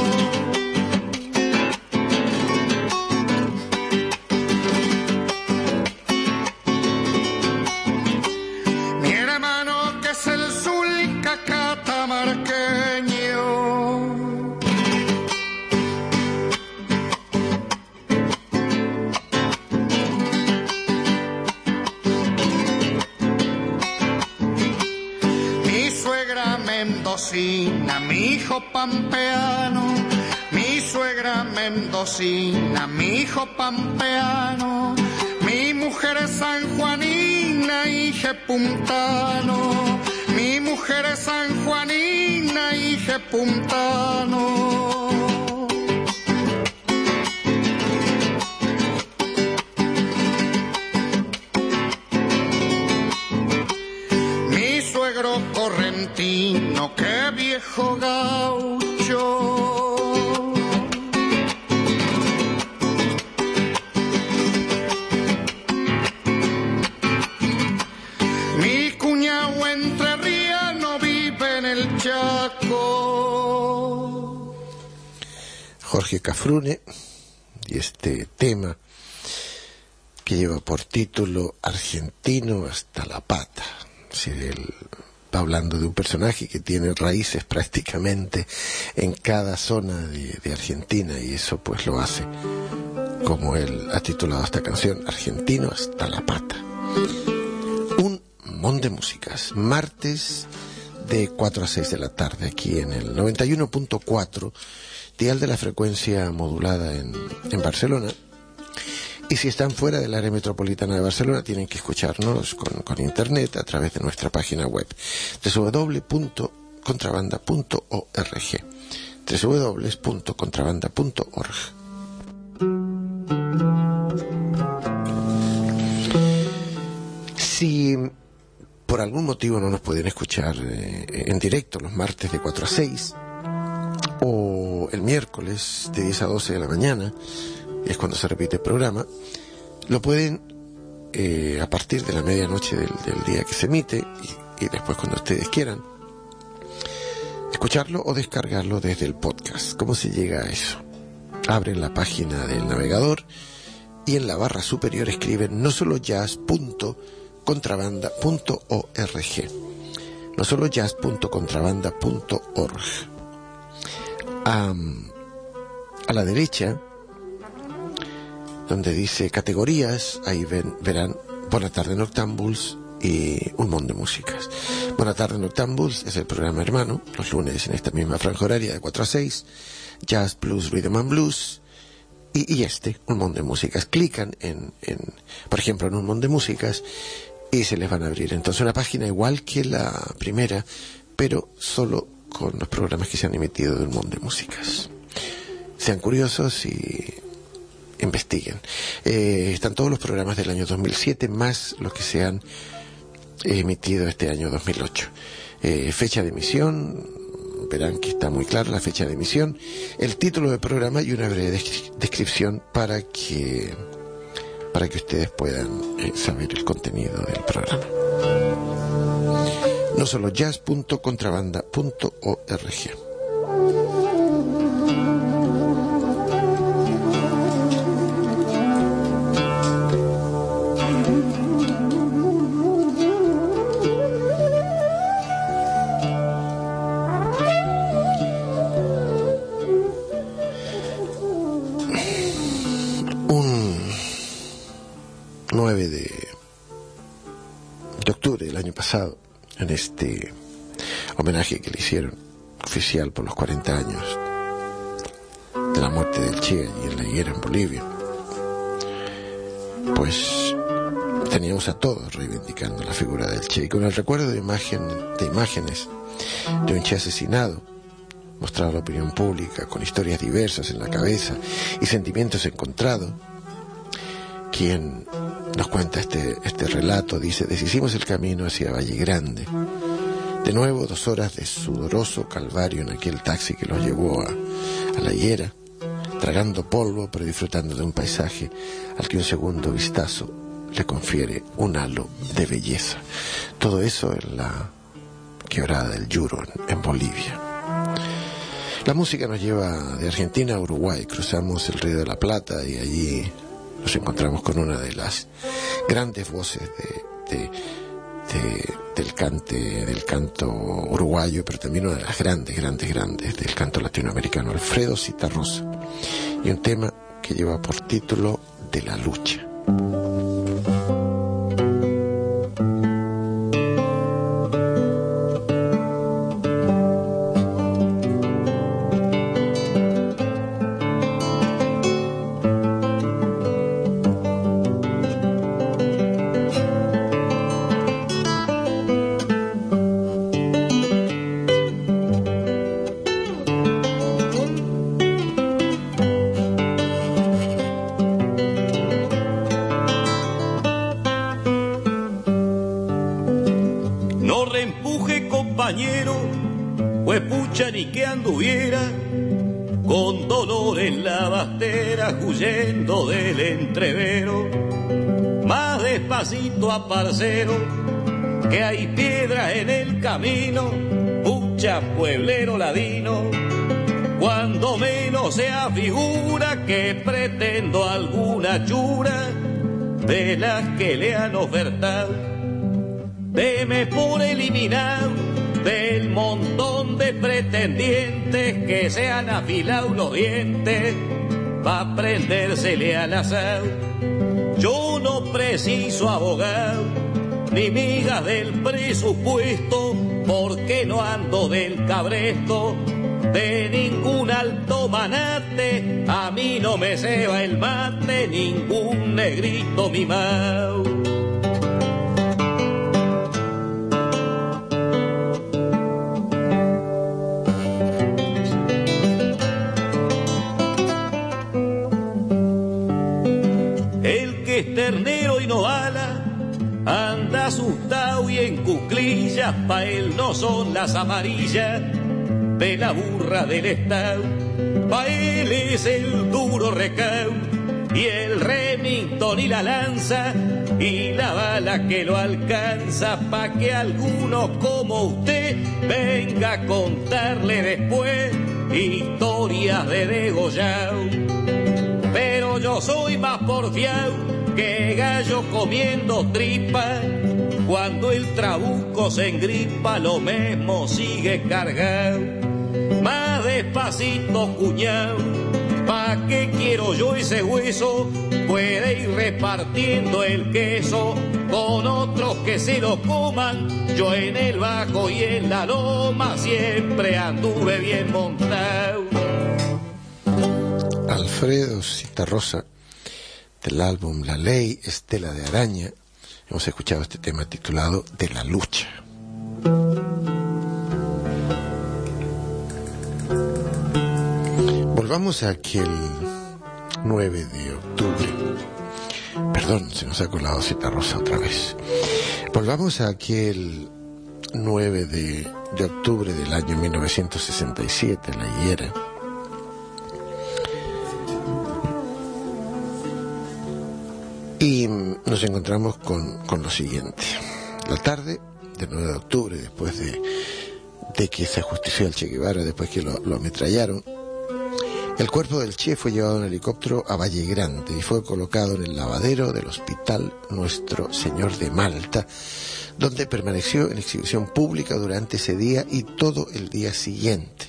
G: Mi hermano que es el Zulca catamarqueño. Mendocina, mi hijo pampeano, mi suegra mendocina, mi hijo pampeano, mi mujer es sanjuanina, hije puntano, mi mujer es sanjuanina, hije puntano. Suegro correntino, qué viejo gaucho. Mi cuñado entrerriano vive en el Chaco.
C: Jorge Cafrune, y este tema que lleva por título Argentino hasta la pata. Sí, él va hablando de un personaje que tiene raíces prácticamente en cada zona de Argentina, y eso pues lo hace, como él ha titulado esta canción, Argentino hasta la pata. Un montón de músicas, martes de 4 a 6 de la tarde, aquí en el 91.4, dial de la frecuencia modulada en Barcelona. Y si están fuera del área metropolitana de Barcelona, tienen que escucharnos con internet a través de nuestra página web www.contrabanda.org www.contrabanda.org. Si por algún motivo no nos pueden escuchar en directo los martes de 4 a 6 o el miércoles de 10 a 12 de la mañana, es cuando se repite el programa, lo pueden a partir de la medianoche del día que se emite y después cuando ustedes quieran escucharlo o descargarlo desde el podcast. ¿Cómo se llega a eso? Abren la página del navegador y en la barra superior escriben nosolojazz.contrabanda.org nosolojazz.contrabanda.org. A la derecha, donde dice categorías, ahí verán Buena tarde Noctambuls y Un Mundo de Músicas. Buenas tardes, Noctambuls, es el programa hermano, los lunes en esta misma franja horaria de 4 a 6, Jazz, Blues, Rhythm and Blues, y Un Mundo de Músicas. Clican por ejemplo, en Un Mundo de Músicas y se les van a abrir entonces una página igual que la primera, pero solo con los programas que se han emitido de Un Mundo de Músicas. Sean curiosos y investiguen. Están todos los programas del año 2007 más los que se han emitido este año 2008. Fecha de emisión, verán que está muy clara la fecha de emisión, el título del programa y una breve descripción para que ustedes puedan saber el contenido del programa. No solo jazz.contrabanda.org. de octubre del año pasado, en este homenaje que le hicieron oficial por los 40 años de la muerte del Che y en la higuera en Bolivia, pues teníamos a todos reivindicando la figura del Che, y con el recuerdo de imágenes de un Che asesinado, mostrado a la opinión pública con historias diversas en la cabeza y sentimientos encontrados. Quien nos cuenta este relato dice: deshicimos el camino hacia Valle Grande. De nuevo 2 horas de sudoroso calvario en aquel taxi que los llevó a la higuera, tragando polvo pero disfrutando de un paisaje al que un segundo vistazo le confiere un halo de belleza. Todo eso en la quebrada del Yuro, en Bolivia. La música nos lleva de Argentina a Uruguay, cruzamos el Río de la Plata y allí nos encontramos con una de las grandes voces del canto uruguayo, pero también una de las grandes del canto latinoamericano, Alfredo Zitarrosa, y un tema que lleva por título De la Lucha.
F: Ni que anduviera con dolor en la bastera, huyendo del entrevero. Más despacito, aparcero, que hay piedras en el camino. Pucha, pueblero ladino, cuando menos se afigura que pretendo alguna chura de las que le han ofertado. Deme por eliminar del montón de pretendientes que se han afilado los dientes pa' prendérsele al asado. Yo no preciso abogado ni migas del presupuesto, porque no ando del cabresto de ningún alto manate. A mí no me ceba el mate ningún negrito mimao. Ternero y no bala, anda asustado y en cuclillas, pa' él no son las amarillas de la burra del estado, pa' él es el duro recao y el Remington y la lanza y la bala que lo alcanza, pa' que alguno como usted venga a contarle después historias de degollao. Pero yo soy más porfiado que gallo comiendo tripa, cuando el trabuco se engripa lo mismo sigue cargado. Más despacito, cuñao, ¿Pa' qué quiero yo ese hueso? Puede ir repartiendo el queso con otros que se lo coman. Yo en el bajo y en la loma siempre anduve bien montado.
C: Alfredo Citarrosa, del álbum La Ley, Estela de Araña. Hemos escuchado este tema titulado De la Lucha. Volvamos a aquel 9 de octubre. Perdón, se nos ha colado Citarrosa otra vez. Volvamos a aquel 9 de octubre del año 1967, en la Higuera. Y nos encontramos con lo siguiente. La tarde del 9 de octubre, después de que se ajustició al Che Guevara, después que lo ametrallaron, el cuerpo del Che fue llevado en helicóptero a Valle Grande y fue colocado en el lavadero del Hospital Nuestro Señor de Malta, donde permaneció en exhibición pública durante ese día y todo el día siguiente,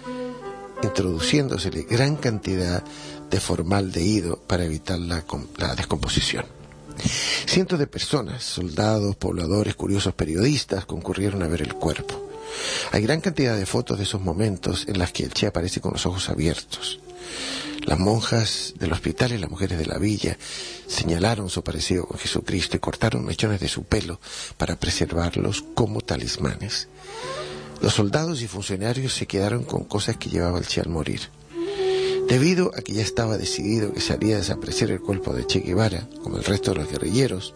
C: introduciéndosele gran cantidad de formaldehído para evitar la descomposición. Cientos de personas, soldados, pobladores, curiosos, periodistas, concurrieron a ver el cuerpo. Hay gran cantidad de fotos de esos momentos en las que el Che aparece con los ojos abiertos. Las monjas del hospital y las mujeres de la villa señalaron su parecido con Jesucristo y cortaron mechones de su pelo para preservarlos como talismanes. Los soldados y funcionarios se quedaron con cosas que llevaba el Che al morir. Debido a que ya estaba decidido que se haría desaparecer el cuerpo de Che Guevara, como el resto de los guerrilleros,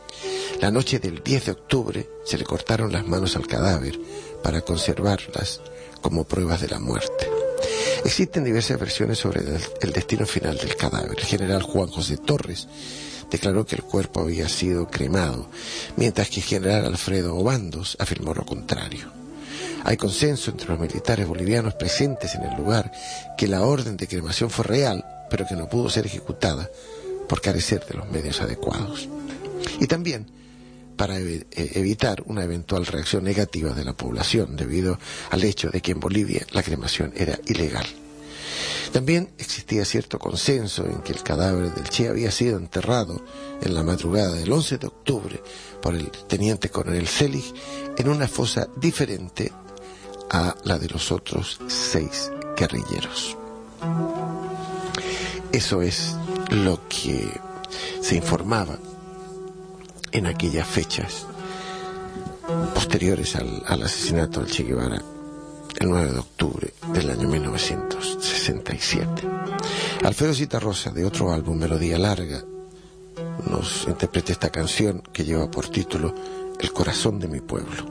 C: la noche del 10 de octubre se le cortaron las manos al cadáver para conservarlas como pruebas de la muerte. Existen diversas versiones sobre el destino final del cadáver. El general Juan José Torres declaró que el cuerpo había sido cremado, mientras que el general Alfredo Obandos afirmó lo contrario. Hay consenso entre los militares bolivianos presentes en el lugar que la orden de cremación fue real, pero que no pudo ser ejecutada por carecer de los medios adecuados. Y también para evitar una eventual reacción negativa de la población debido al hecho de que en Bolivia la cremación era ilegal. También existía cierto consenso en que el cadáver del Che había sido enterrado en la madrugada del 11 de octubre por el teniente coronel Selig en una fosa diferente a la de los otros 6 guerrilleros. Eso es lo que se informaba en aquellas fechas posteriores al asesinato del Che Guevara, el 9 de octubre del año 1967. Alfredo Citarrosa, de otro álbum, Melodía Larga, nos interpreta esta canción que lleva por título El corazón de mi pueblo.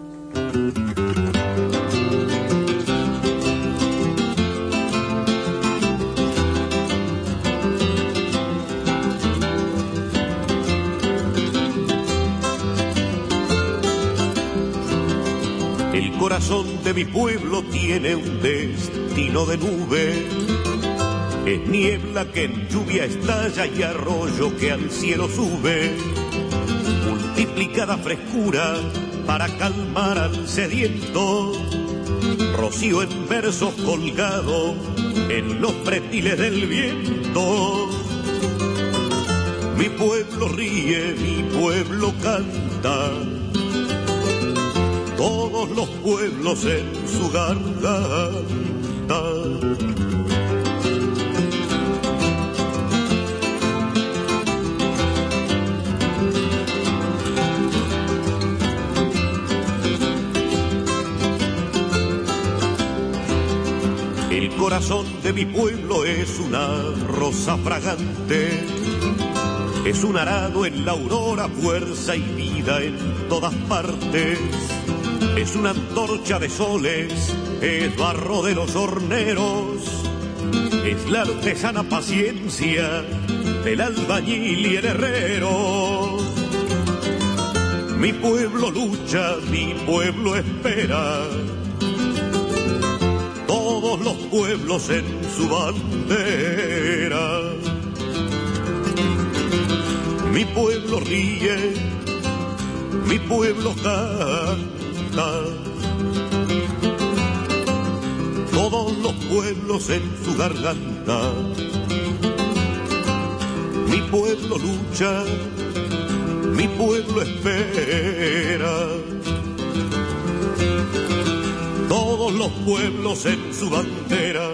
F: El corazón de mi pueblo tiene un destino de nube. Es niebla que en lluvia estalla y arroyo que al cielo sube. Multiplicada frescura para calmar al sediento. Rocío en versos colgado en los pretiles del viento. Mi pueblo ríe, mi pueblo canta. Todos los pueblos en su garganta. El corazón de mi pueblo es una rosa fragante. Es un arado en la aurora, fuerza y vida en todas partes. Es una antorcha de soles, es barro de los horneros, es la artesana paciencia del albañil y el herrero. Mi pueblo lucha, mi pueblo espera, todos los pueblos en su bandera. Mi pueblo ríe, mi pueblo canta. Todos los pueblos en su garganta. Mi pueblo lucha, mi pueblo espera. Todos los pueblos en su bandera.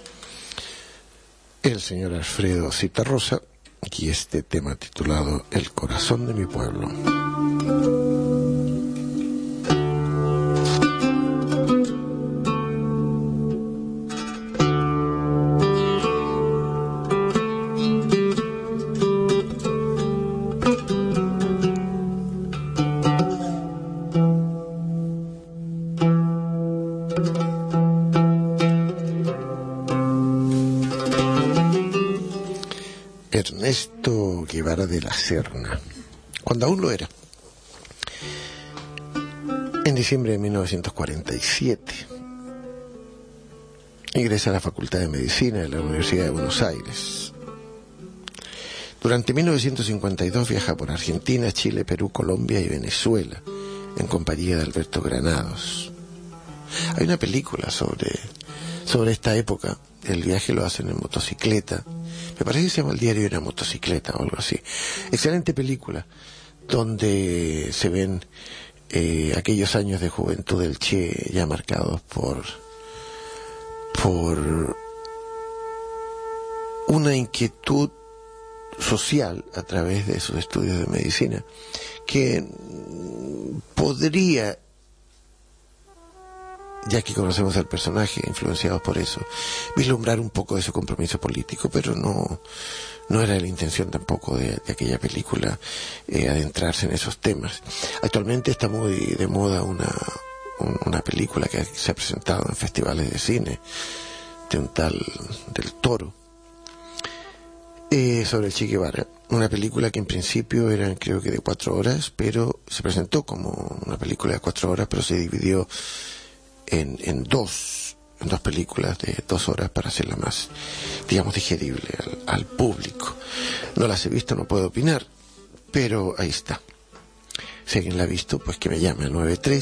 C: El señor Alfredo Zitarrosa y este tema titulado El corazón de mi pueblo. Ernesto Guevara de la Serna, cuando aún lo era, en diciembre de 1947, ingresa a la Facultad de Medicina de la Universidad de Buenos Aires. Durante 1952 viaja por Argentina, Chile, Perú, Colombia y Venezuela, en compañía de Alberto Granados. Hay una película sobre esta época. El viaje lo hacen en motocicleta. Me parece que se llama El diario de una motocicleta o algo así. Excelente película, donde se ven aquellos años de juventud del Che ya marcados por una inquietud social a través de sus estudios de medicina, que podría, ya que conocemos al personaje, influenciados por eso, vislumbrar un poco de su compromiso político, pero no era la intención tampoco de aquella película adentrarse en esos temas. Actualmente está muy de moda una película que se ha presentado en festivales de cine, de un tal del Toro, sobre el Che Guevara. Una película que en principio eran creo que de 4 horas, pero se presentó como una película de 4 horas, pero se dividió en dos películas de 2 horas para hacerla más, digamos, digerible al público. No las he visto, no puedo opinar, pero ahí está. Si alguien la ha visto, pues que me llame al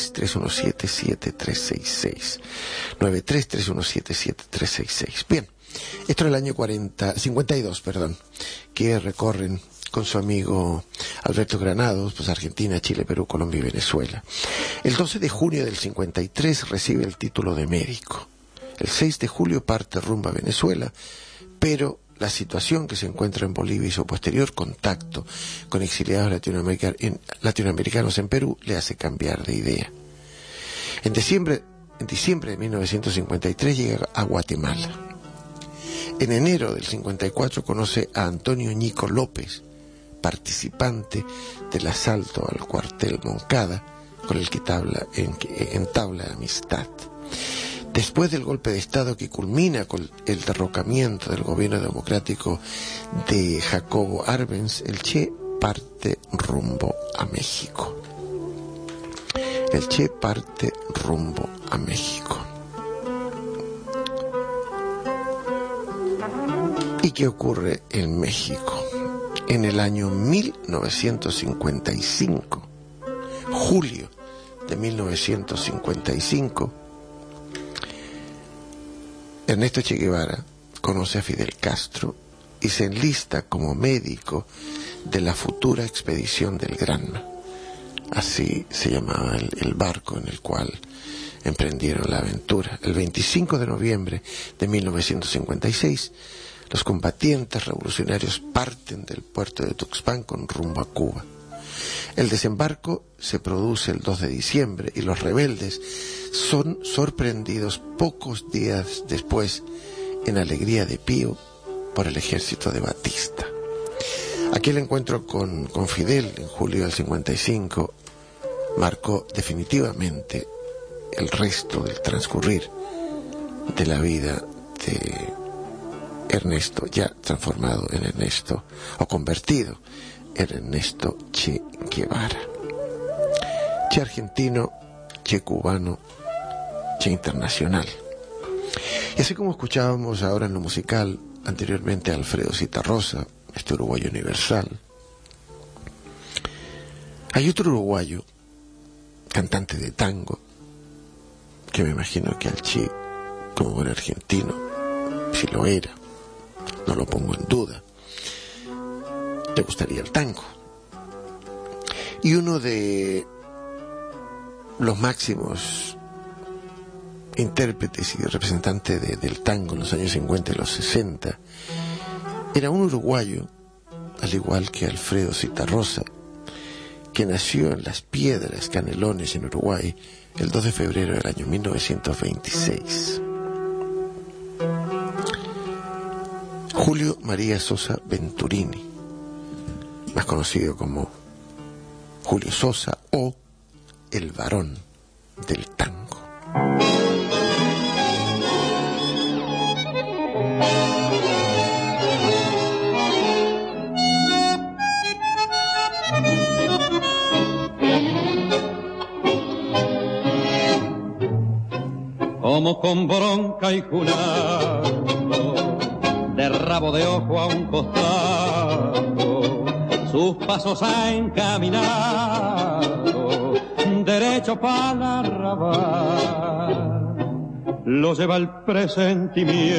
C: 93-317-7366. 93-317-7366. Bien, esto era el año 52, que recorren con su amigo Alberto Granados, pues Argentina, Chile, Perú, Colombia y Venezuela. El 12 de junio del 53 recibe el título de médico. El 6 de julio parte rumbo a Venezuela, pero la situación que se encuentra en Bolivia y su posterior contacto con exiliados latinoamericanos en Perú le hace cambiar de idea. En diciembre de 1953 llega a Guatemala. En enero del 54 conoce a Antonio Ñico López, participante del asalto al cuartel Moncada, con el que entabla amistad. Después del golpe de Estado que culmina con el derrocamiento del gobierno democrático de Jacobo Arbenz, el Che parte rumbo a México. El Che parte rumbo a México. ¿Y qué ocurre en México? En el año 1955, julio de 1955, Ernesto Che Guevara conoce a Fidel Castro y se enlista como médico de la futura expedición del Granma. Así se llamaba el barco en el cual emprendieron la aventura. El 25 de noviembre de 1956, los combatientes revolucionarios parten del puerto de Tuxpan con rumbo a Cuba. El desembarco se produce el 2 de diciembre y los rebeldes son sorprendidos pocos días después en Alegría de Pío por el ejército de Batista. Aquel encuentro con Fidel en julio del 55 marcó definitivamente el resto del transcurrir de la vida de Ernesto, ya transformado en Ernesto, o convertido en Ernesto Che Guevara. Che argentino, Che cubano, Che internacional. Y así como escuchábamos ahora en lo musical anteriormente a Alfredo Zitarrosa, este uruguayo universal, hay otro uruguayo, cantante de tango, que me imagino que al Che como buen argentino, si lo era, no lo pongo en duda, le gustaría el tango. Y uno de los máximos intérpretes y representantes del tango en los años 50 y los 60 era un uruguayo, al igual que Alfredo Zitarrosa, que nació en Las Piedras, Canelones, en Uruguay, el 2 de febrero del año 1926. Julio María Sosa Venturini, más conocido como Julio Sosa o el varón del tango.
E: Como con bronca y junado, de rabo de ojo a un costado, sus pasos ha encaminado, derecho para la arrabal. Lo lleva el presentimiento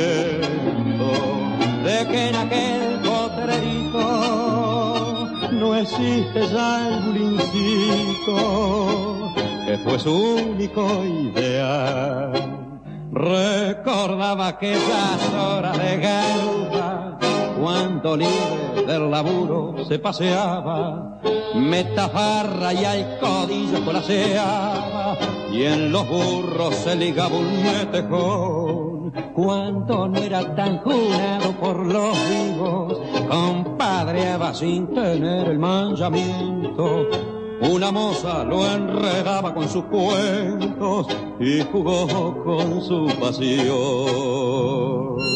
E: de que en aquel potrerito no existe ya el bulincito que fue su único ideal. Recordaba aquellas horas de garuda, cuando libre del laburo se paseaba, metafarra y al codillo colaseaba, y en los burros se ligaba un metejón. Cuando no era tan jurado por los vivos, compadreaba sin tener el manchamiento. Una moza lo enredaba con sus cuentos y jugó con su pasión.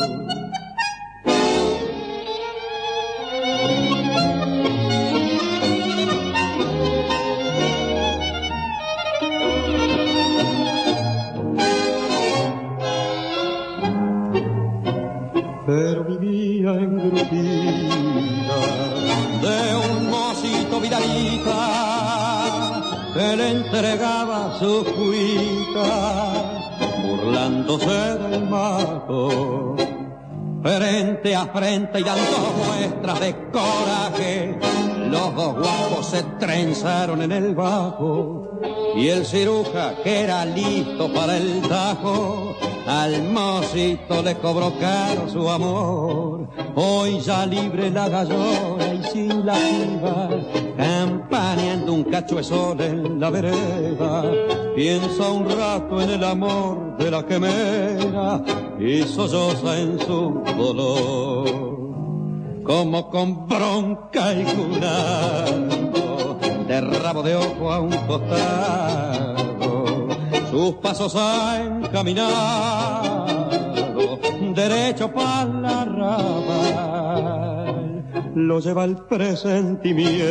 E: Pero vivía en grupita de un mocito vidalita que le entregaba sus cuitas, burlándose del mato, frente a frente y dando muestras de coraje. Los dos guapos se trenzaron en el bajo y el ciruja, que era listo para el tajo, al mocito le cobró caro su amor. Hoy ya libre la gallona y sin la piba, campaneando un cacho de sol en la vereda, piensa un rato en el amor de la quemera y solloza en su dolor. Como con bronca y junado, de rabo de ojo a un costado, sus pasos han encaminado, derecho para la arrabal. Lo lleva el presentimiento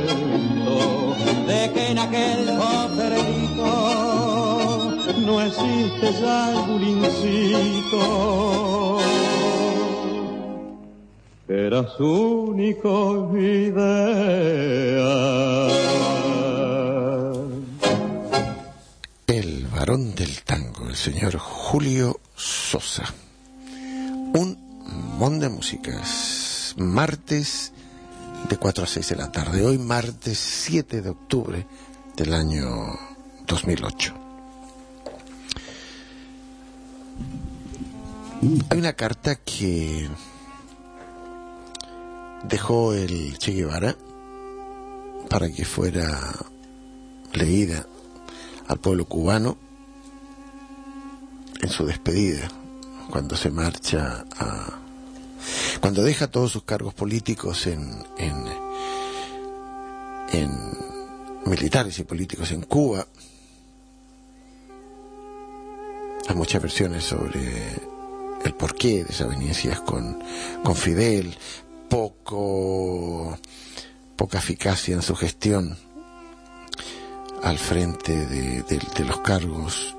E: de que en aquel potrerito no existe ya el bulincito, era su único ideal.
C: El varón del tango, el señor Julio Sosa. Un montón de músicas. Martes de 4 a 6 de la tarde. Hoy martes 7 de octubre del año 2008. Hay una carta que dejó el Che Guevara para que fuera leída al pueblo cubano en su despedida, cuando se marcha cuando deja todos sus cargos políticos en militares y políticos en Cuba. Hay muchas versiones sobre el porqué de esas veniencias con Fidel, poca eficacia en su gestión al frente de los cargos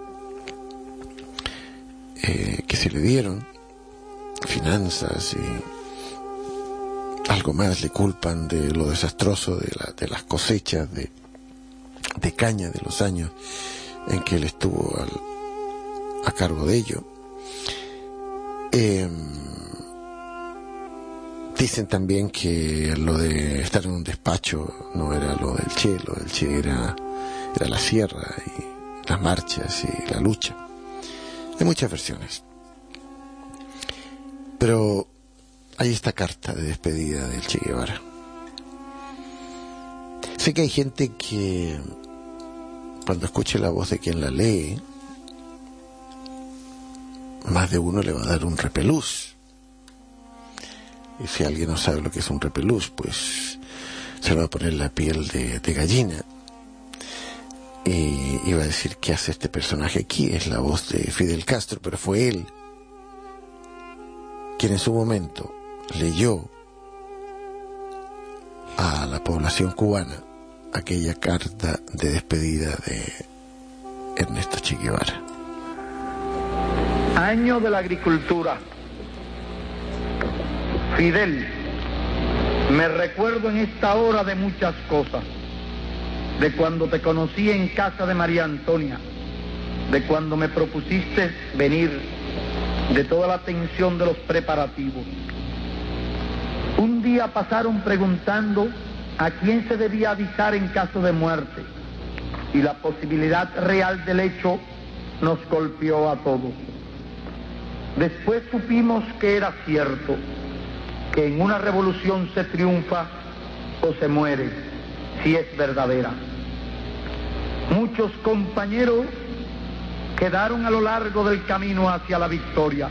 C: que se le dieron, finanzas y algo más le culpan de lo desastroso de las cosechas de caña de los años en que él estuvo a cargo de ello. Dicen también que lo de estar en un despacho no era lo del Che era la sierra y las marchas y la lucha. Hay muchas versiones. Pero hay esta carta de despedida del Che Guevara. Sé que hay gente que cuando escuche la voz de quien la lee, más de uno le va a dar un repelús. Y si alguien no sabe lo que es un repelús, pues se va a poner la piel de gallina. Y va a decir, ¿qué hace este personaje aquí? Es la voz de Fidel Castro, pero fue él quien en su momento leyó a la población cubana aquella carta de despedida de Ernesto Che Guevara.
H: Año de la agricultura. Fidel, me recuerdo en esta hora de muchas cosas, de cuando te conocí en casa de María Antonia, de cuando me propusiste venir, de toda la tensión de los preparativos. Un día pasaron preguntando a quién se debía avisar en caso de muerte, y la posibilidad real del hecho nos golpeó a todos. Después supimos que era cierto, que en una revolución se triunfa o se muere, si es verdadera. Muchos compañeros quedaron a lo largo del camino hacia la victoria.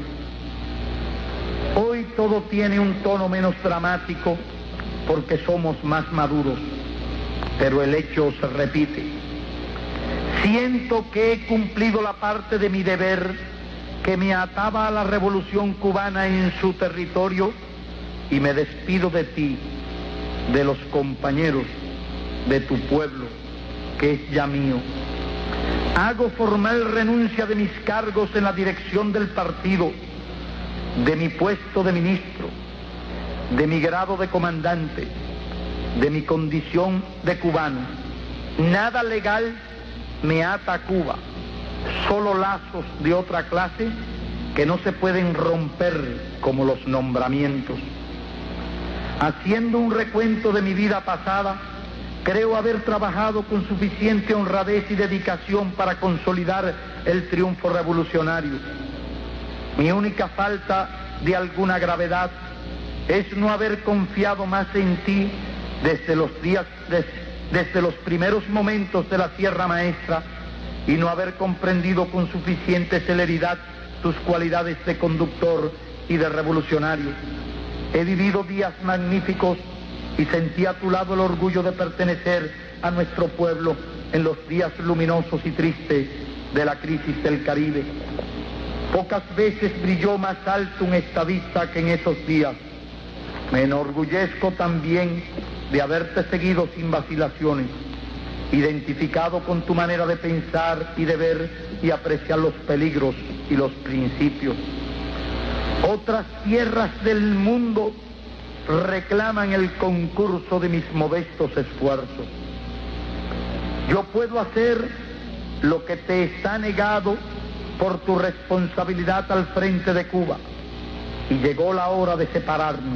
H: Hoy todo tiene un tono menos dramático porque somos más maduros, pero el hecho se repite. Siento que he cumplido la parte de mi deber que me ataba a la revolución cubana en su territorio, y me despido de ti, de los compañeros, de tu pueblo, que es ya mío. Hago formal renuncia de mis cargos en la dirección del partido, de mi puesto de ministro, de mi grado de comandante, de mi condición de cubano. Nada legal me ata a Cuba, solo lazos de otra clase que no se pueden romper como los nombramientos. Haciendo un recuento de mi vida pasada, creo haber trabajado con suficiente honradez y dedicación para consolidar el triunfo revolucionario. Mi única falta de alguna gravedad es no haber confiado más en ti desde los primeros momentos de la Sierra Maestra y no haber comprendido con suficiente celeridad tus cualidades de conductor y de revolucionario. He vivido días magníficos y sentí a tu lado el orgullo de pertenecer a nuestro pueblo en los días luminosos y tristes de la crisis del Caribe. Pocas veces brilló más alto un estadista que en esos días. Me enorgullezco también de haberte seguido sin vacilaciones, identificado con tu manera de pensar y de ver y apreciar los peligros y los principios. Otras tierras del mundo reclaman el concurso de mis modestos esfuerzos. Yo puedo hacer lo que te está negado por tu responsabilidad al frente de Cuba, y llegó la hora de separarnos.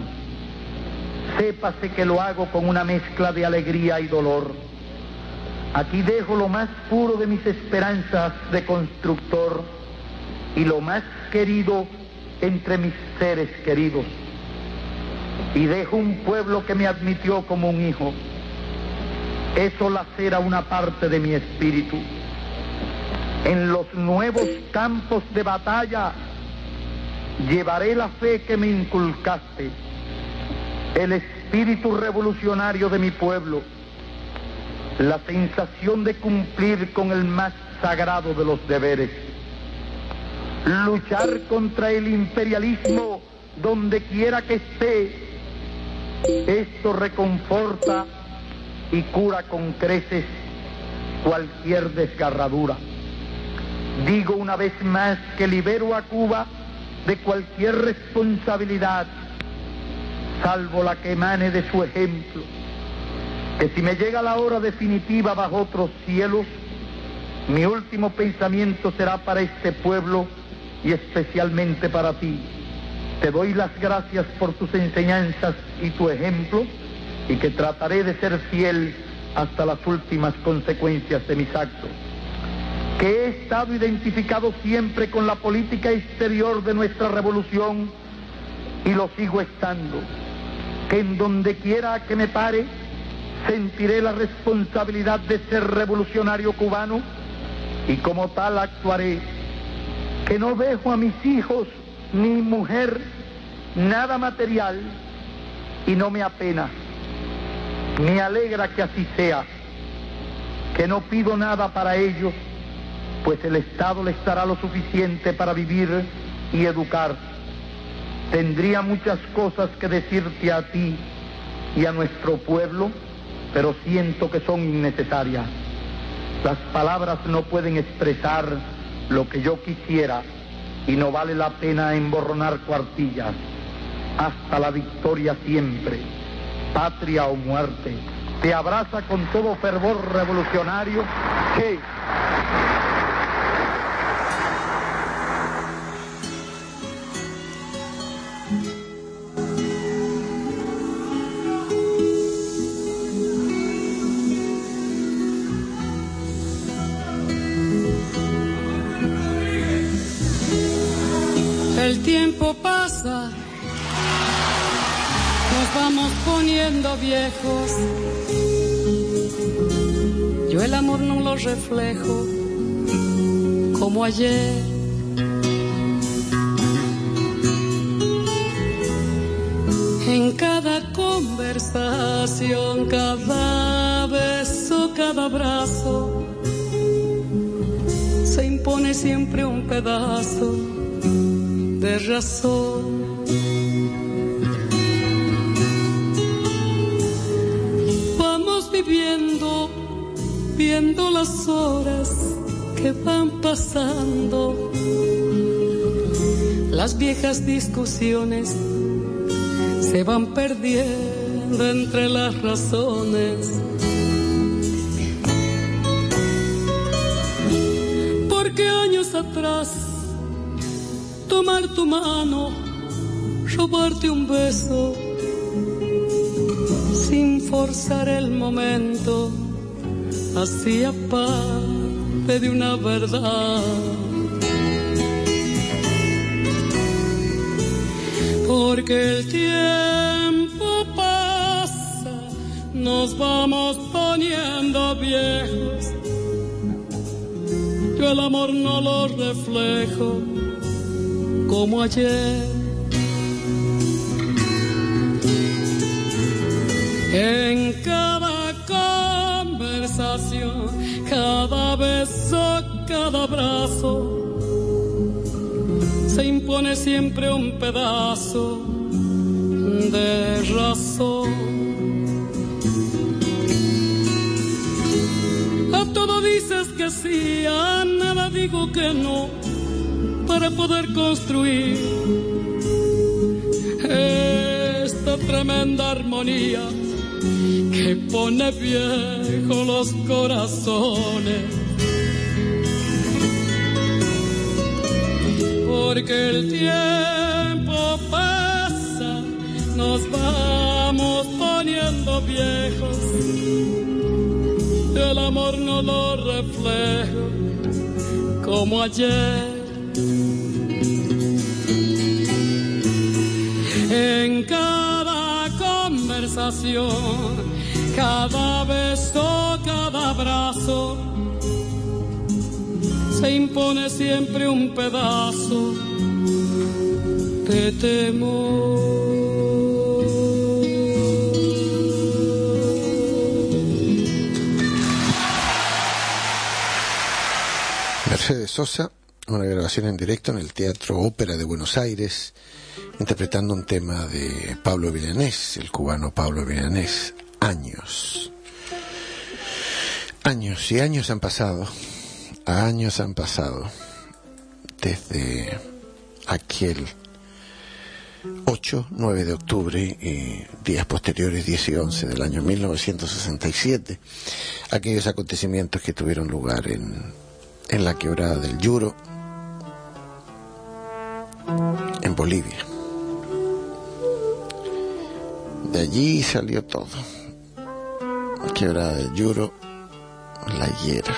H: Sépase que lo hago con una mezcla de alegría y dolor. Aquí dejo lo más puro de mis esperanzas de constructor y lo más querido entre mis seres queridos. Y dejo un pueblo que me admitió como un hijo. Eso lacera una parte de mi espíritu. En los nuevos campos de batalla llevaré la fe que me inculcaste, el espíritu revolucionario de mi pueblo, la sensación de cumplir con el más sagrado de los deberes, luchar contra el imperialismo donde quiera que esté. Esto reconforta y cura con creces cualquier desgarradura. Digo una vez más que libero a Cuba de cualquier responsabilidad, salvo la que emane de su ejemplo, que si me llega la hora definitiva bajo otros cielos, mi último pensamiento será para este pueblo y especialmente para ti, Te doy las gracias por tus enseñanzas y tu ejemplo, y que trataré de ser fiel hasta las últimas consecuencias de mis actos. Que he estado identificado siempre con la política exterior de nuestra revolución y lo sigo estando. Que en donde quiera que me pare, sentiré la responsabilidad de ser revolucionario cubano y como tal actuaré. Que no dejo a mis hijos ni mujer nada material y no me apena. Me alegra que así sea. Que no pido nada para ellos, pues el Estado les dará lo suficiente para vivir y educar. Tendría muchas cosas que decirte a ti y a nuestro pueblo, pero siento que son innecesarias. Las palabras no pueden expresar lo que yo quisiera y no vale la pena emborronar cuartillas. Hasta la victoria siempre, patria o muerte. Te abraza con todo fervor revolucionario Che.
I: El tiempo pasa, nos vamos poniendo viejos. Yo el amor no lo reflejo como ayer. En cada conversación, cada beso, cada abrazo, se impone siempre un pedazo de razón. Vamos viendo las horas que van pasando, las viejas discusiones se van perdiendo entre las razones. Porque años atrás tomar tu mano, robarte un beso, sin forzar el momento, hacía parte de una verdad. Porque el tiempo pasa, nos vamos poniendo viejos. Yo el amor no lo reflejo como ayer. En cada conversación, cada beso, cada abrazo, se impone siempre un pedazo de razón. A todo dices que sí, a nada digo que no, para poder construir esta tremenda armonía que pone viejos los corazones. Porque el tiempo pasa, nos vamos poniendo viejos. El amor no lo reflejo como ayer. En cada conversación, cada beso, cada abrazo, se impone siempre un pedazo de temor.
C: Mercedes Sosa, una grabación en directo en el Teatro Ópera de Buenos Aires, interpretando un tema de Pablo Villanés, el cubano Pablo Villanés. Años y años han pasado. Años han pasado desde aquel 8, 9 de octubre y días posteriores 10 y 11 del año 1967, aquellos acontecimientos que tuvieron lugar en la quebrada del Yuro, en Bolivia. De allí salió todo. Quebrada del Yuro, La Higuera.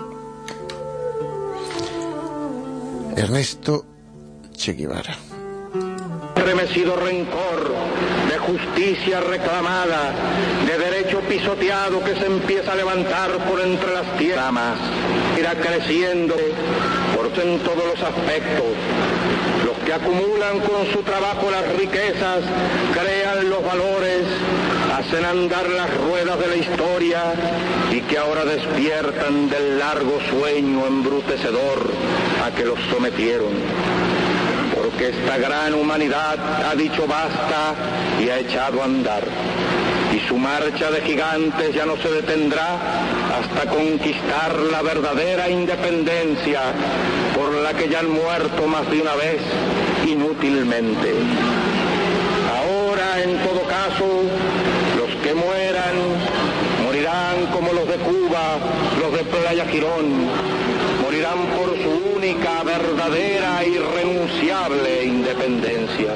C: Ernesto Che Guevara.
D: Remecido rencor, de justicia reclamada, de derecho pisoteado que se empieza a levantar por entre las tierras, irá creciendo porque en todos los aspectos. Los que acumulan con su trabajo las riquezas, crean los valores, hacen andar las ruedas de la historia y que ahora despiertan del largo sueño embrutecedor a que los sometieron. Porque esta gran humanidad ha dicho basta y ha echado a andar. Y su marcha de gigantes ya no se detendrá hasta conquistar la verdadera independencia por la que ya han muerto más de una vez inútilmente. Ahora, en todo caso, los que mueran, morirán como los de Cuba, los de Playa Girón, morirán por su única, verdadera, irrenunciable independencia.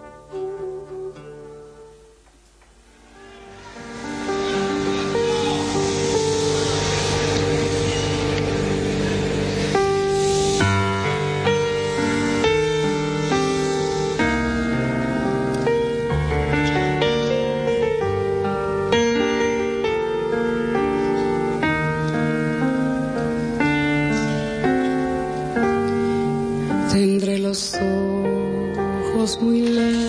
I: Tendré los ojos muy lejos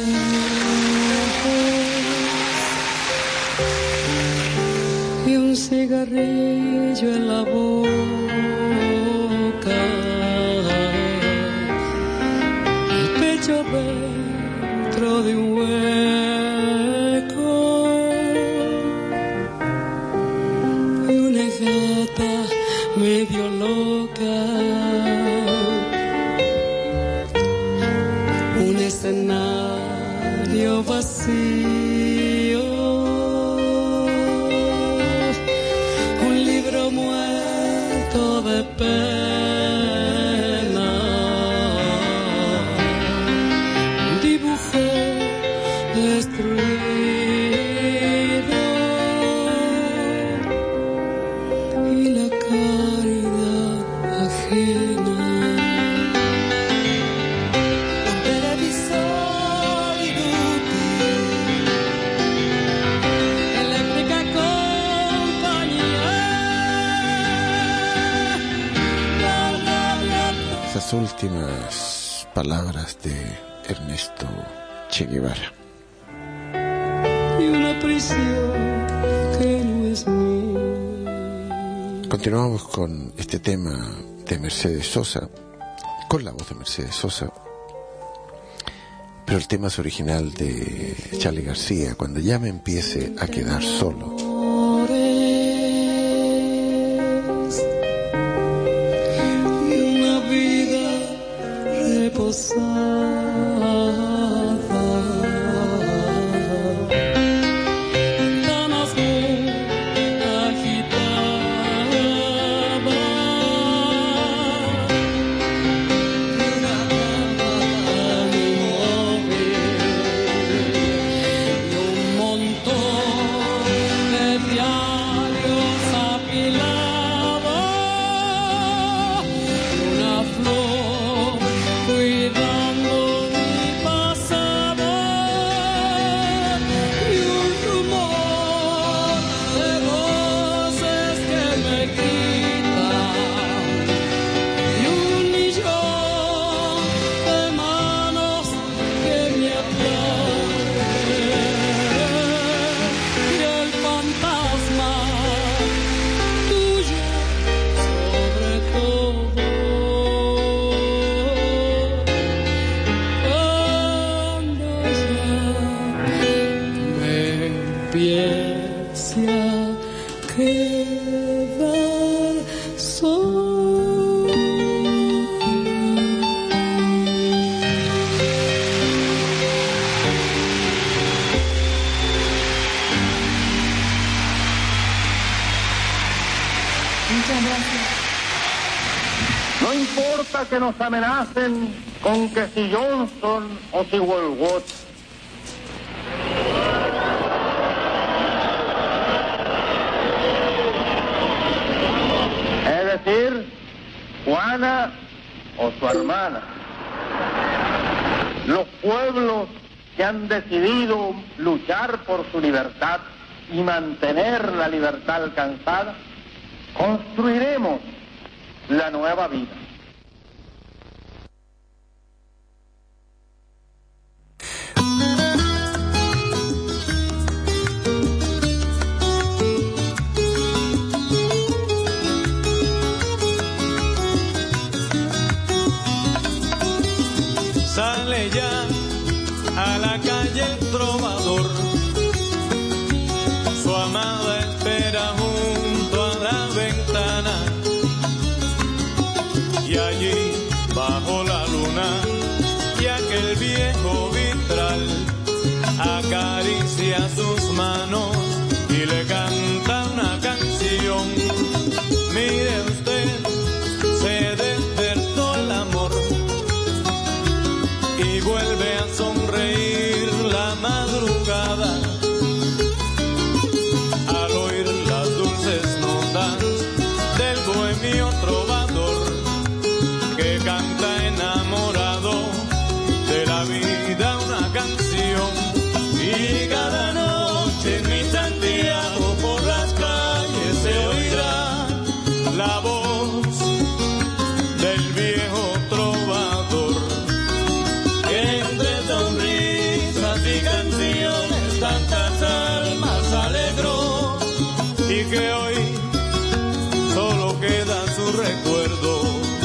I: y un cigarrillo en la boca, el pecho dentro de un hueco y una gata medio loca. Escenario vacío, un libro muerto de pena, un dibujo destruido y la caridad ajena.
C: Las últimas palabras de Ernesto Che Guevara.
I: Y una prisión que no es mía.
C: Continuamos con este tema de Mercedes Sosa, con la voz de Mercedes Sosa, pero el tema es original de Charly García, Cuando ya me empiece a quedar solo.
I: Ventanas muy agitadas, una cama inmóvil y un montón de diarios apilados y una flor cuidando mi pasado y un rumor de voces que me gritan y un millón de manos que me aplauden y el fantasma tuyo sobre todo. Empiece a quedar solo.
B: Muchas gracias.
H: No importa que nos amenacen con que si Johnson o si Woolworth. su hermana. Los pueblos que han decidido luchar por su libertad y mantener la libertad alcanzada, construiremos la nueva vida.
E: Sale ya a la calle el trovador, su amada espera junto a la ventana, y allí bajo la luna y aquel viejo vitral acaricia sus manos y le canta una canción. Mire usted, se despertó el amor y vuelve a sonreír la madrugada al oír las dulces notas del bohemio trovador que canta enamorado de la vida una canción. Y cada noche en mi Santiago por las calles se oirá la voz del viejo trovador, que entre sonrisas y canciones tantas almas alegró, y que hoy solo queda su recuerdo.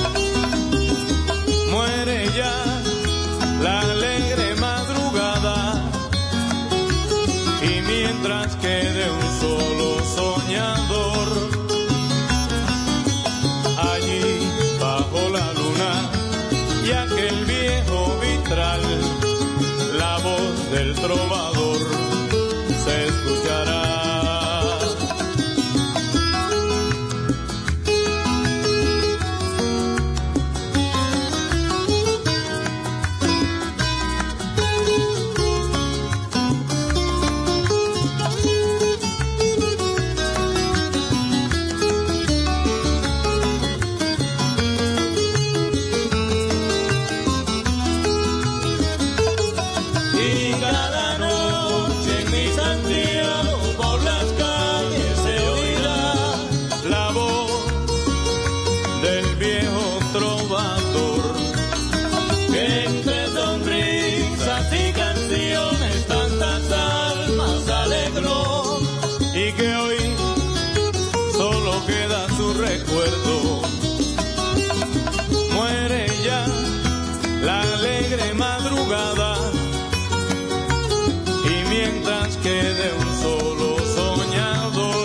E: Muere ya la alegre madrugada, y mientras quede un solo soñador allí bajo la luna y aquel viejo vitral, la voz del trovador se escuchará. Y cada noche en mi Santiago por las calles se oirá la voz del viejo trovador, que entre sonrisas y canciones tantas almas alegró, y que hoy solo queda su recuerdo. Muere ya la alegre madrugada, y mientras quede un solo soñador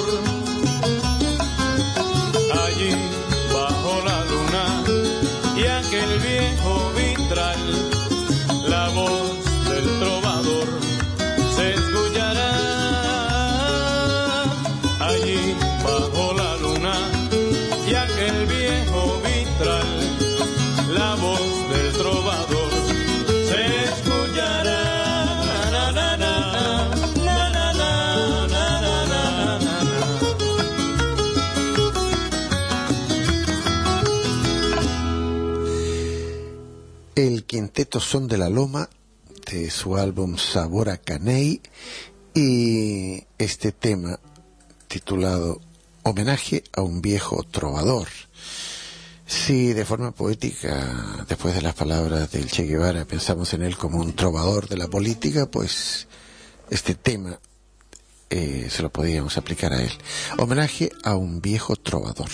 E: allí bajo la luna y aquel viejo vitral, la voz del trovador se escuchará. Allí bajo la luna y aquel viejo vitral, la voz del trovador se escuchará. Na, na, na, na, na, na, na, na, na, na, na.
C: El quinteto Son de la Loma, de su álbum Sabor a Caney, y este tema titulado Homenaje a un viejo trovador. Si de forma poética, después de las palabras del Che Guevara, pensamos en él como un trovador de la política, pues este tema se lo podíamos aplicar a él. Homenaje a un viejo trovador.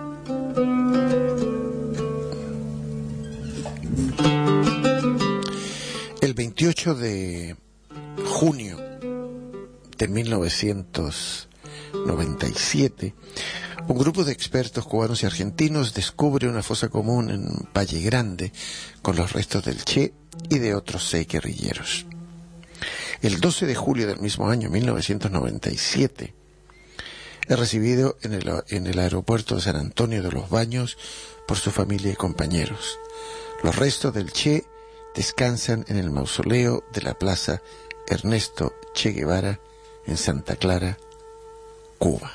C: El 28 de junio de 1997, un grupo de expertos cubanos y argentinos descubre una fosa común en Valle Grande con los restos del Che y de otros 6 guerrilleros. El 12 de julio del mismo año, 1997, es recibido en el aeropuerto de San Antonio de los Baños por su familia y compañeros. Los restos del Che descansan en el mausoleo de la Plaza Ernesto Che Guevara en Santa Clara, Cuba.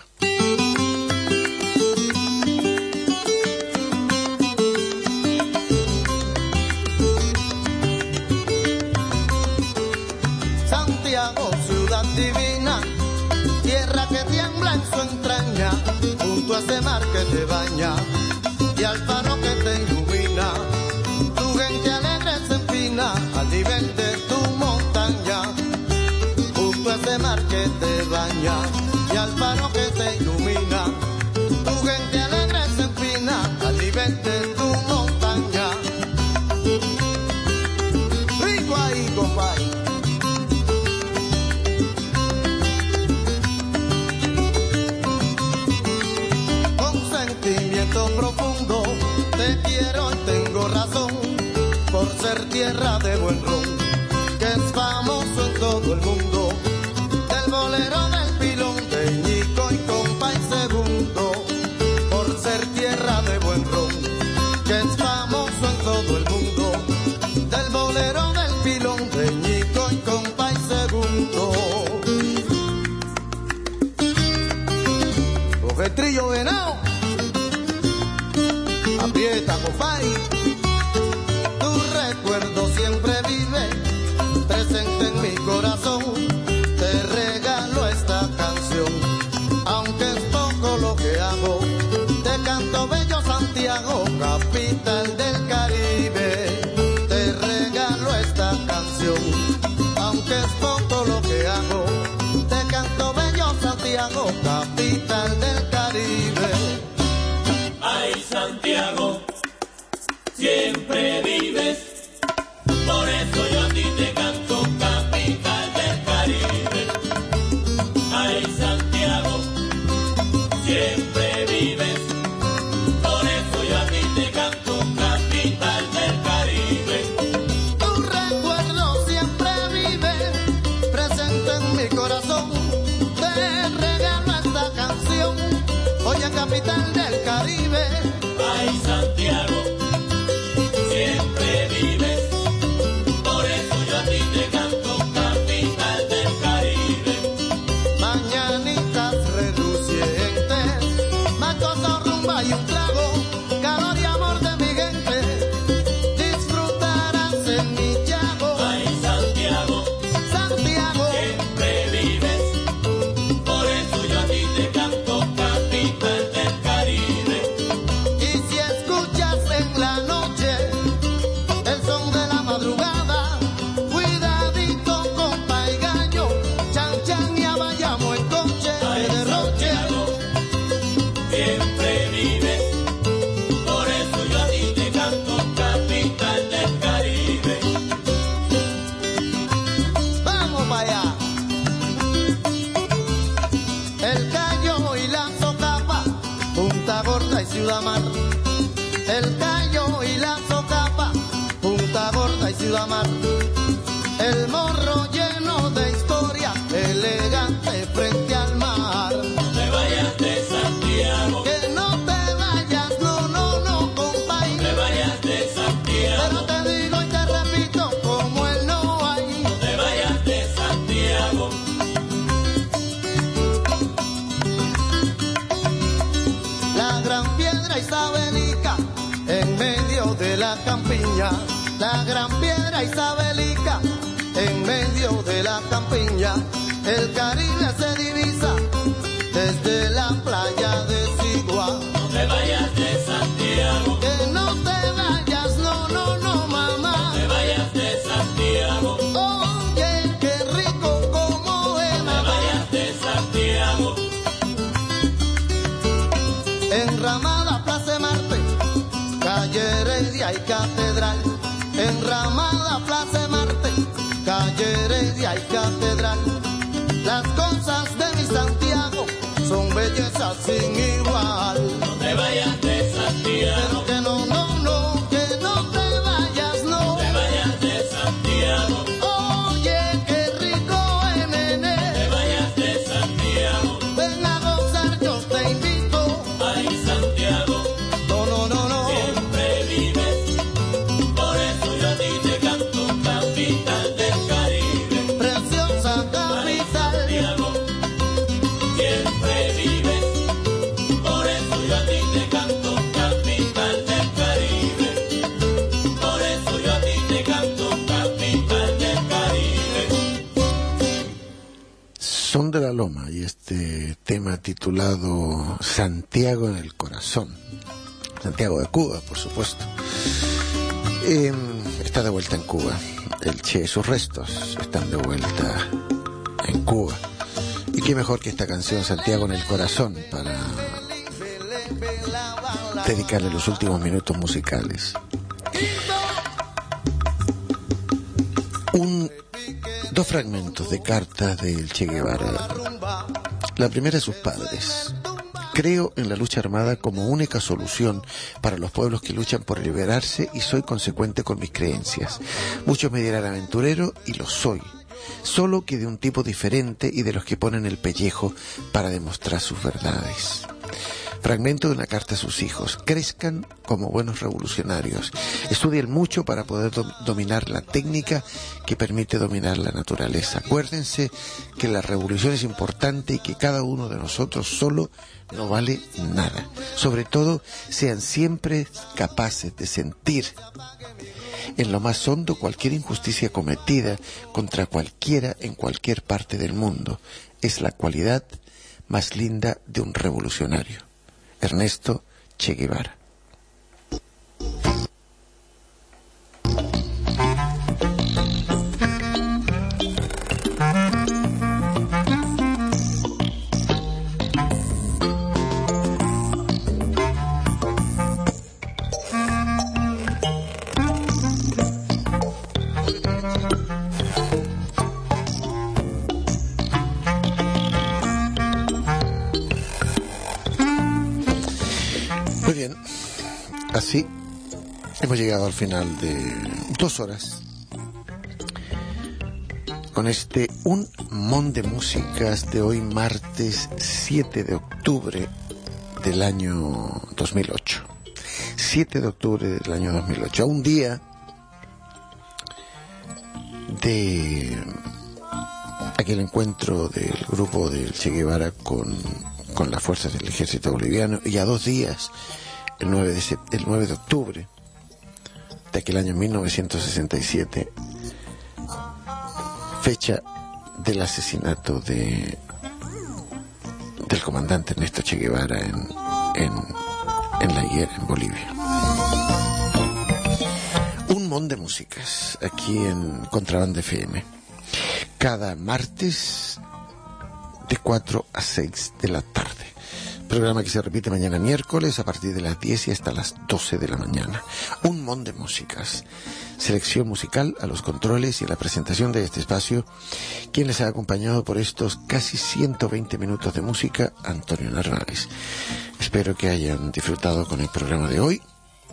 J: ciudad divina, tierra que tiembla en su entraña, junto a ese mar que te baña y al faro que te ilumina. Tu gente alegre se empina al nivel de tu montaña, junto a ese mar que te baña y al faro que te ilumina. Tu gente alegre se empina al nivel de tu montaña. Rico ahí, compadre. Profundo, te quiero y tengo razón por ser tierra de buen ron, que es famoso en todo el mundo, del bolero del pilón de Ñico y compa y segundo, por ser tierra de buen ron, que es famoso en todo el mundo, del bolero del pilón de Ñico y compa y segundo. Coge trillo venado, aprieta, compay. Tu recuerdo siempre vive, presente en mi corazón. Te regalo esta canción, aunque es poco lo que hago. Te canto bello Santiago, capital del Caribe. Te regalo esta canción, aunque es poco lo que hago. Te canto bello Santiago, capital del Caribe.
E: Ay, Santiago, siempre vives, por eso yo a ti te canto capital del Caribe. Ay, Santiago, siempre vives, por eso yo a ti te canto capital del Caribe.
J: Tu recuerdo siempre vive, presente en mi corazón. Te regalo esta canción, oye, capital del Caribe.
E: Ay, Santiago, siempre vives, por eso yo a ti te canto capital del Caribe.
J: Mañanitas relucientes, macoso, rumba y un trago, calor y amor de mi gente, disfrutarás en mi llago.
E: Ay, Santiago,
J: Santiago,
E: siempre vives, por eso yo a ti te canto capital del Caribe.
J: y si escuchas en la noche el son de la madrugada, cuidadito compa y gallo, chan chan y vayamos en coche
E: Ay,
J: de derroche.
E: Santiago, siempre vives, por eso yo a ti te canto capital del Caribe.
J: Vamos para allá. El Cayo y la Socapa, Punta Gorda y Ciudad Mar. El Cayo y la Socapa, Punta Gorda y Ciudad Mar. El morro lleno de historia, elegante frente al mar.
E: No te vayas de Santiago,
J: Que no te vayas, no, no, no, compay.
E: no te vayas de Santiago,
J: Pero te digo y te repito, como él no hay.
E: no te vayas de Santiago.
J: La gran piedra isabelica en medio de la campiña. La gran piedra isabelica en medio de la campiña. El Caribe se divisa desde la playa de Sigua.
E: No te vayas de Santiago,
J: Que no te vayas, no, no, no, mamá.
E: no te vayas de Santiago,
J: Oye, qué rico como es,
E: no te
J: mamá.
E: vayas de Santiago.
J: Enramada Plaza de Marte, calle Heredia y Catedral. Enramada Plaza de Marte, calle Heredia y Catedral. Las cosas de mi Santiago son bellezas sin igual.
E: No te vayas de Santiago,
J: Pero que no, no, no, que no te vayas, no.
E: no te vayas de Santiago,
J: Oye, qué rico es,
E: no te
J: nene.
E: vayas de Santiago.
J: Ven a gozar, yo te invito.
E: Ay, Santiago,
J: No, no, no, no.
E: siempre vives, por eso yo a ti te canto capital del Caribe.
J: Preciosa
E: Ay,
J: capital.
E: Santiago, siempre vives,
C: Son de la Loma y este tema titulado Santiago en el Corazón. Santiago de Cuba, por supuesto. Está de vuelta en Cuba. El Che y sus restos están de vuelta en Cuba. Y qué mejor que esta canción, Santiago en el Corazón, para dedicarle los últimos minutos musicales. Dos fragmentos de cartas del Che Guevara. La primera a sus padres. Creo en la lucha armada como única solución para los pueblos que luchan por liberarse y soy consecuente con mis creencias. Muchos me dirán aventurero y lo soy, solo que de un tipo diferente y de los que ponen el pellejo para demostrar sus verdades. Fragmento de una carta a sus hijos. Crezcan como buenos revolucionarios. Estudien mucho para poder dominar la técnica que permite dominar la naturaleza. Acuérdense que la revolución es importante y que cada uno de nosotros solo no vale nada. Sobre todo, sean siempre capaces de sentir en lo más hondo cualquier injusticia cometida contra cualquiera en cualquier parte del mundo. Es la cualidad más linda de un revolucionario. Ernesto Che Guevara. Muy bien, así hemos llegado al final de 2 horas con este Un Mon de Músicas de hoy, martes 7 de octubre del año 2008. 7 de octubre del año 2008, a un día de aquel encuentro del grupo del Che Guevara con las fuerzas del ejército boliviano, y a 2 días, el 9 de octubre de aquel año 1967, fecha del asesinato del comandante Ernesto Che Guevara en La Higuera, en Bolivia. Un mon de músicas aquí en Contrabanda FM, cada martes de 4 a 6 de la tarde. Programa que se repite mañana miércoles a partir de las 10 y hasta las 12 de la mañana. Un mon de músicas. Selección musical a los controles y a la presentación de este espacio. Quien les ha acompañado por estos casi 120 minutos de música, Antonio Narváez. Espero que hayan disfrutado con el programa de hoy.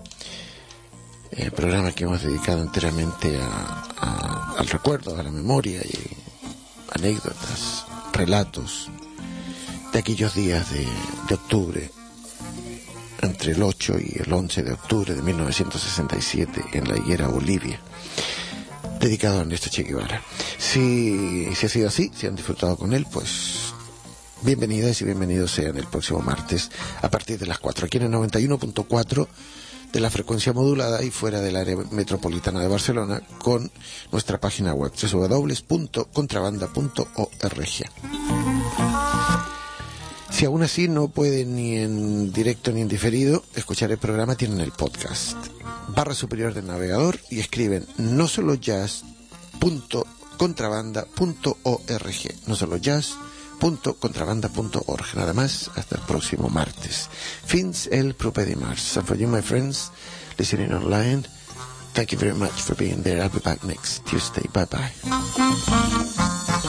C: El programa que hemos dedicado enteramente al recuerdo, a la memoria y anécdotas, relatos de aquellos días de octubre, entre el 8 y el 11 de octubre de 1967 en La Higuera, Bolivia, dedicado a Ernesto Che Guevara. Si ha sido así, si han disfrutado con él, pues bienvenidas y bienvenidos sean el próximo martes a partir de las 4, aquí en el 91.4 de la frecuencia modulada y fuera del área metropolitana de Barcelona, con nuestra página web www.contrabanda.org. Si aún así no pueden ni en directo ni en diferido escuchar el programa, tienen el podcast. Barra superior del navegador y escriben nosolojazz.contrabanda.org. nosolojazz.contrabanda.org. Nada más, hasta el próximo martes. Fins el proper dimarts. And for you, my friends, listening online, thank you very much for being there. I'll be back next Tuesday. Bye bye.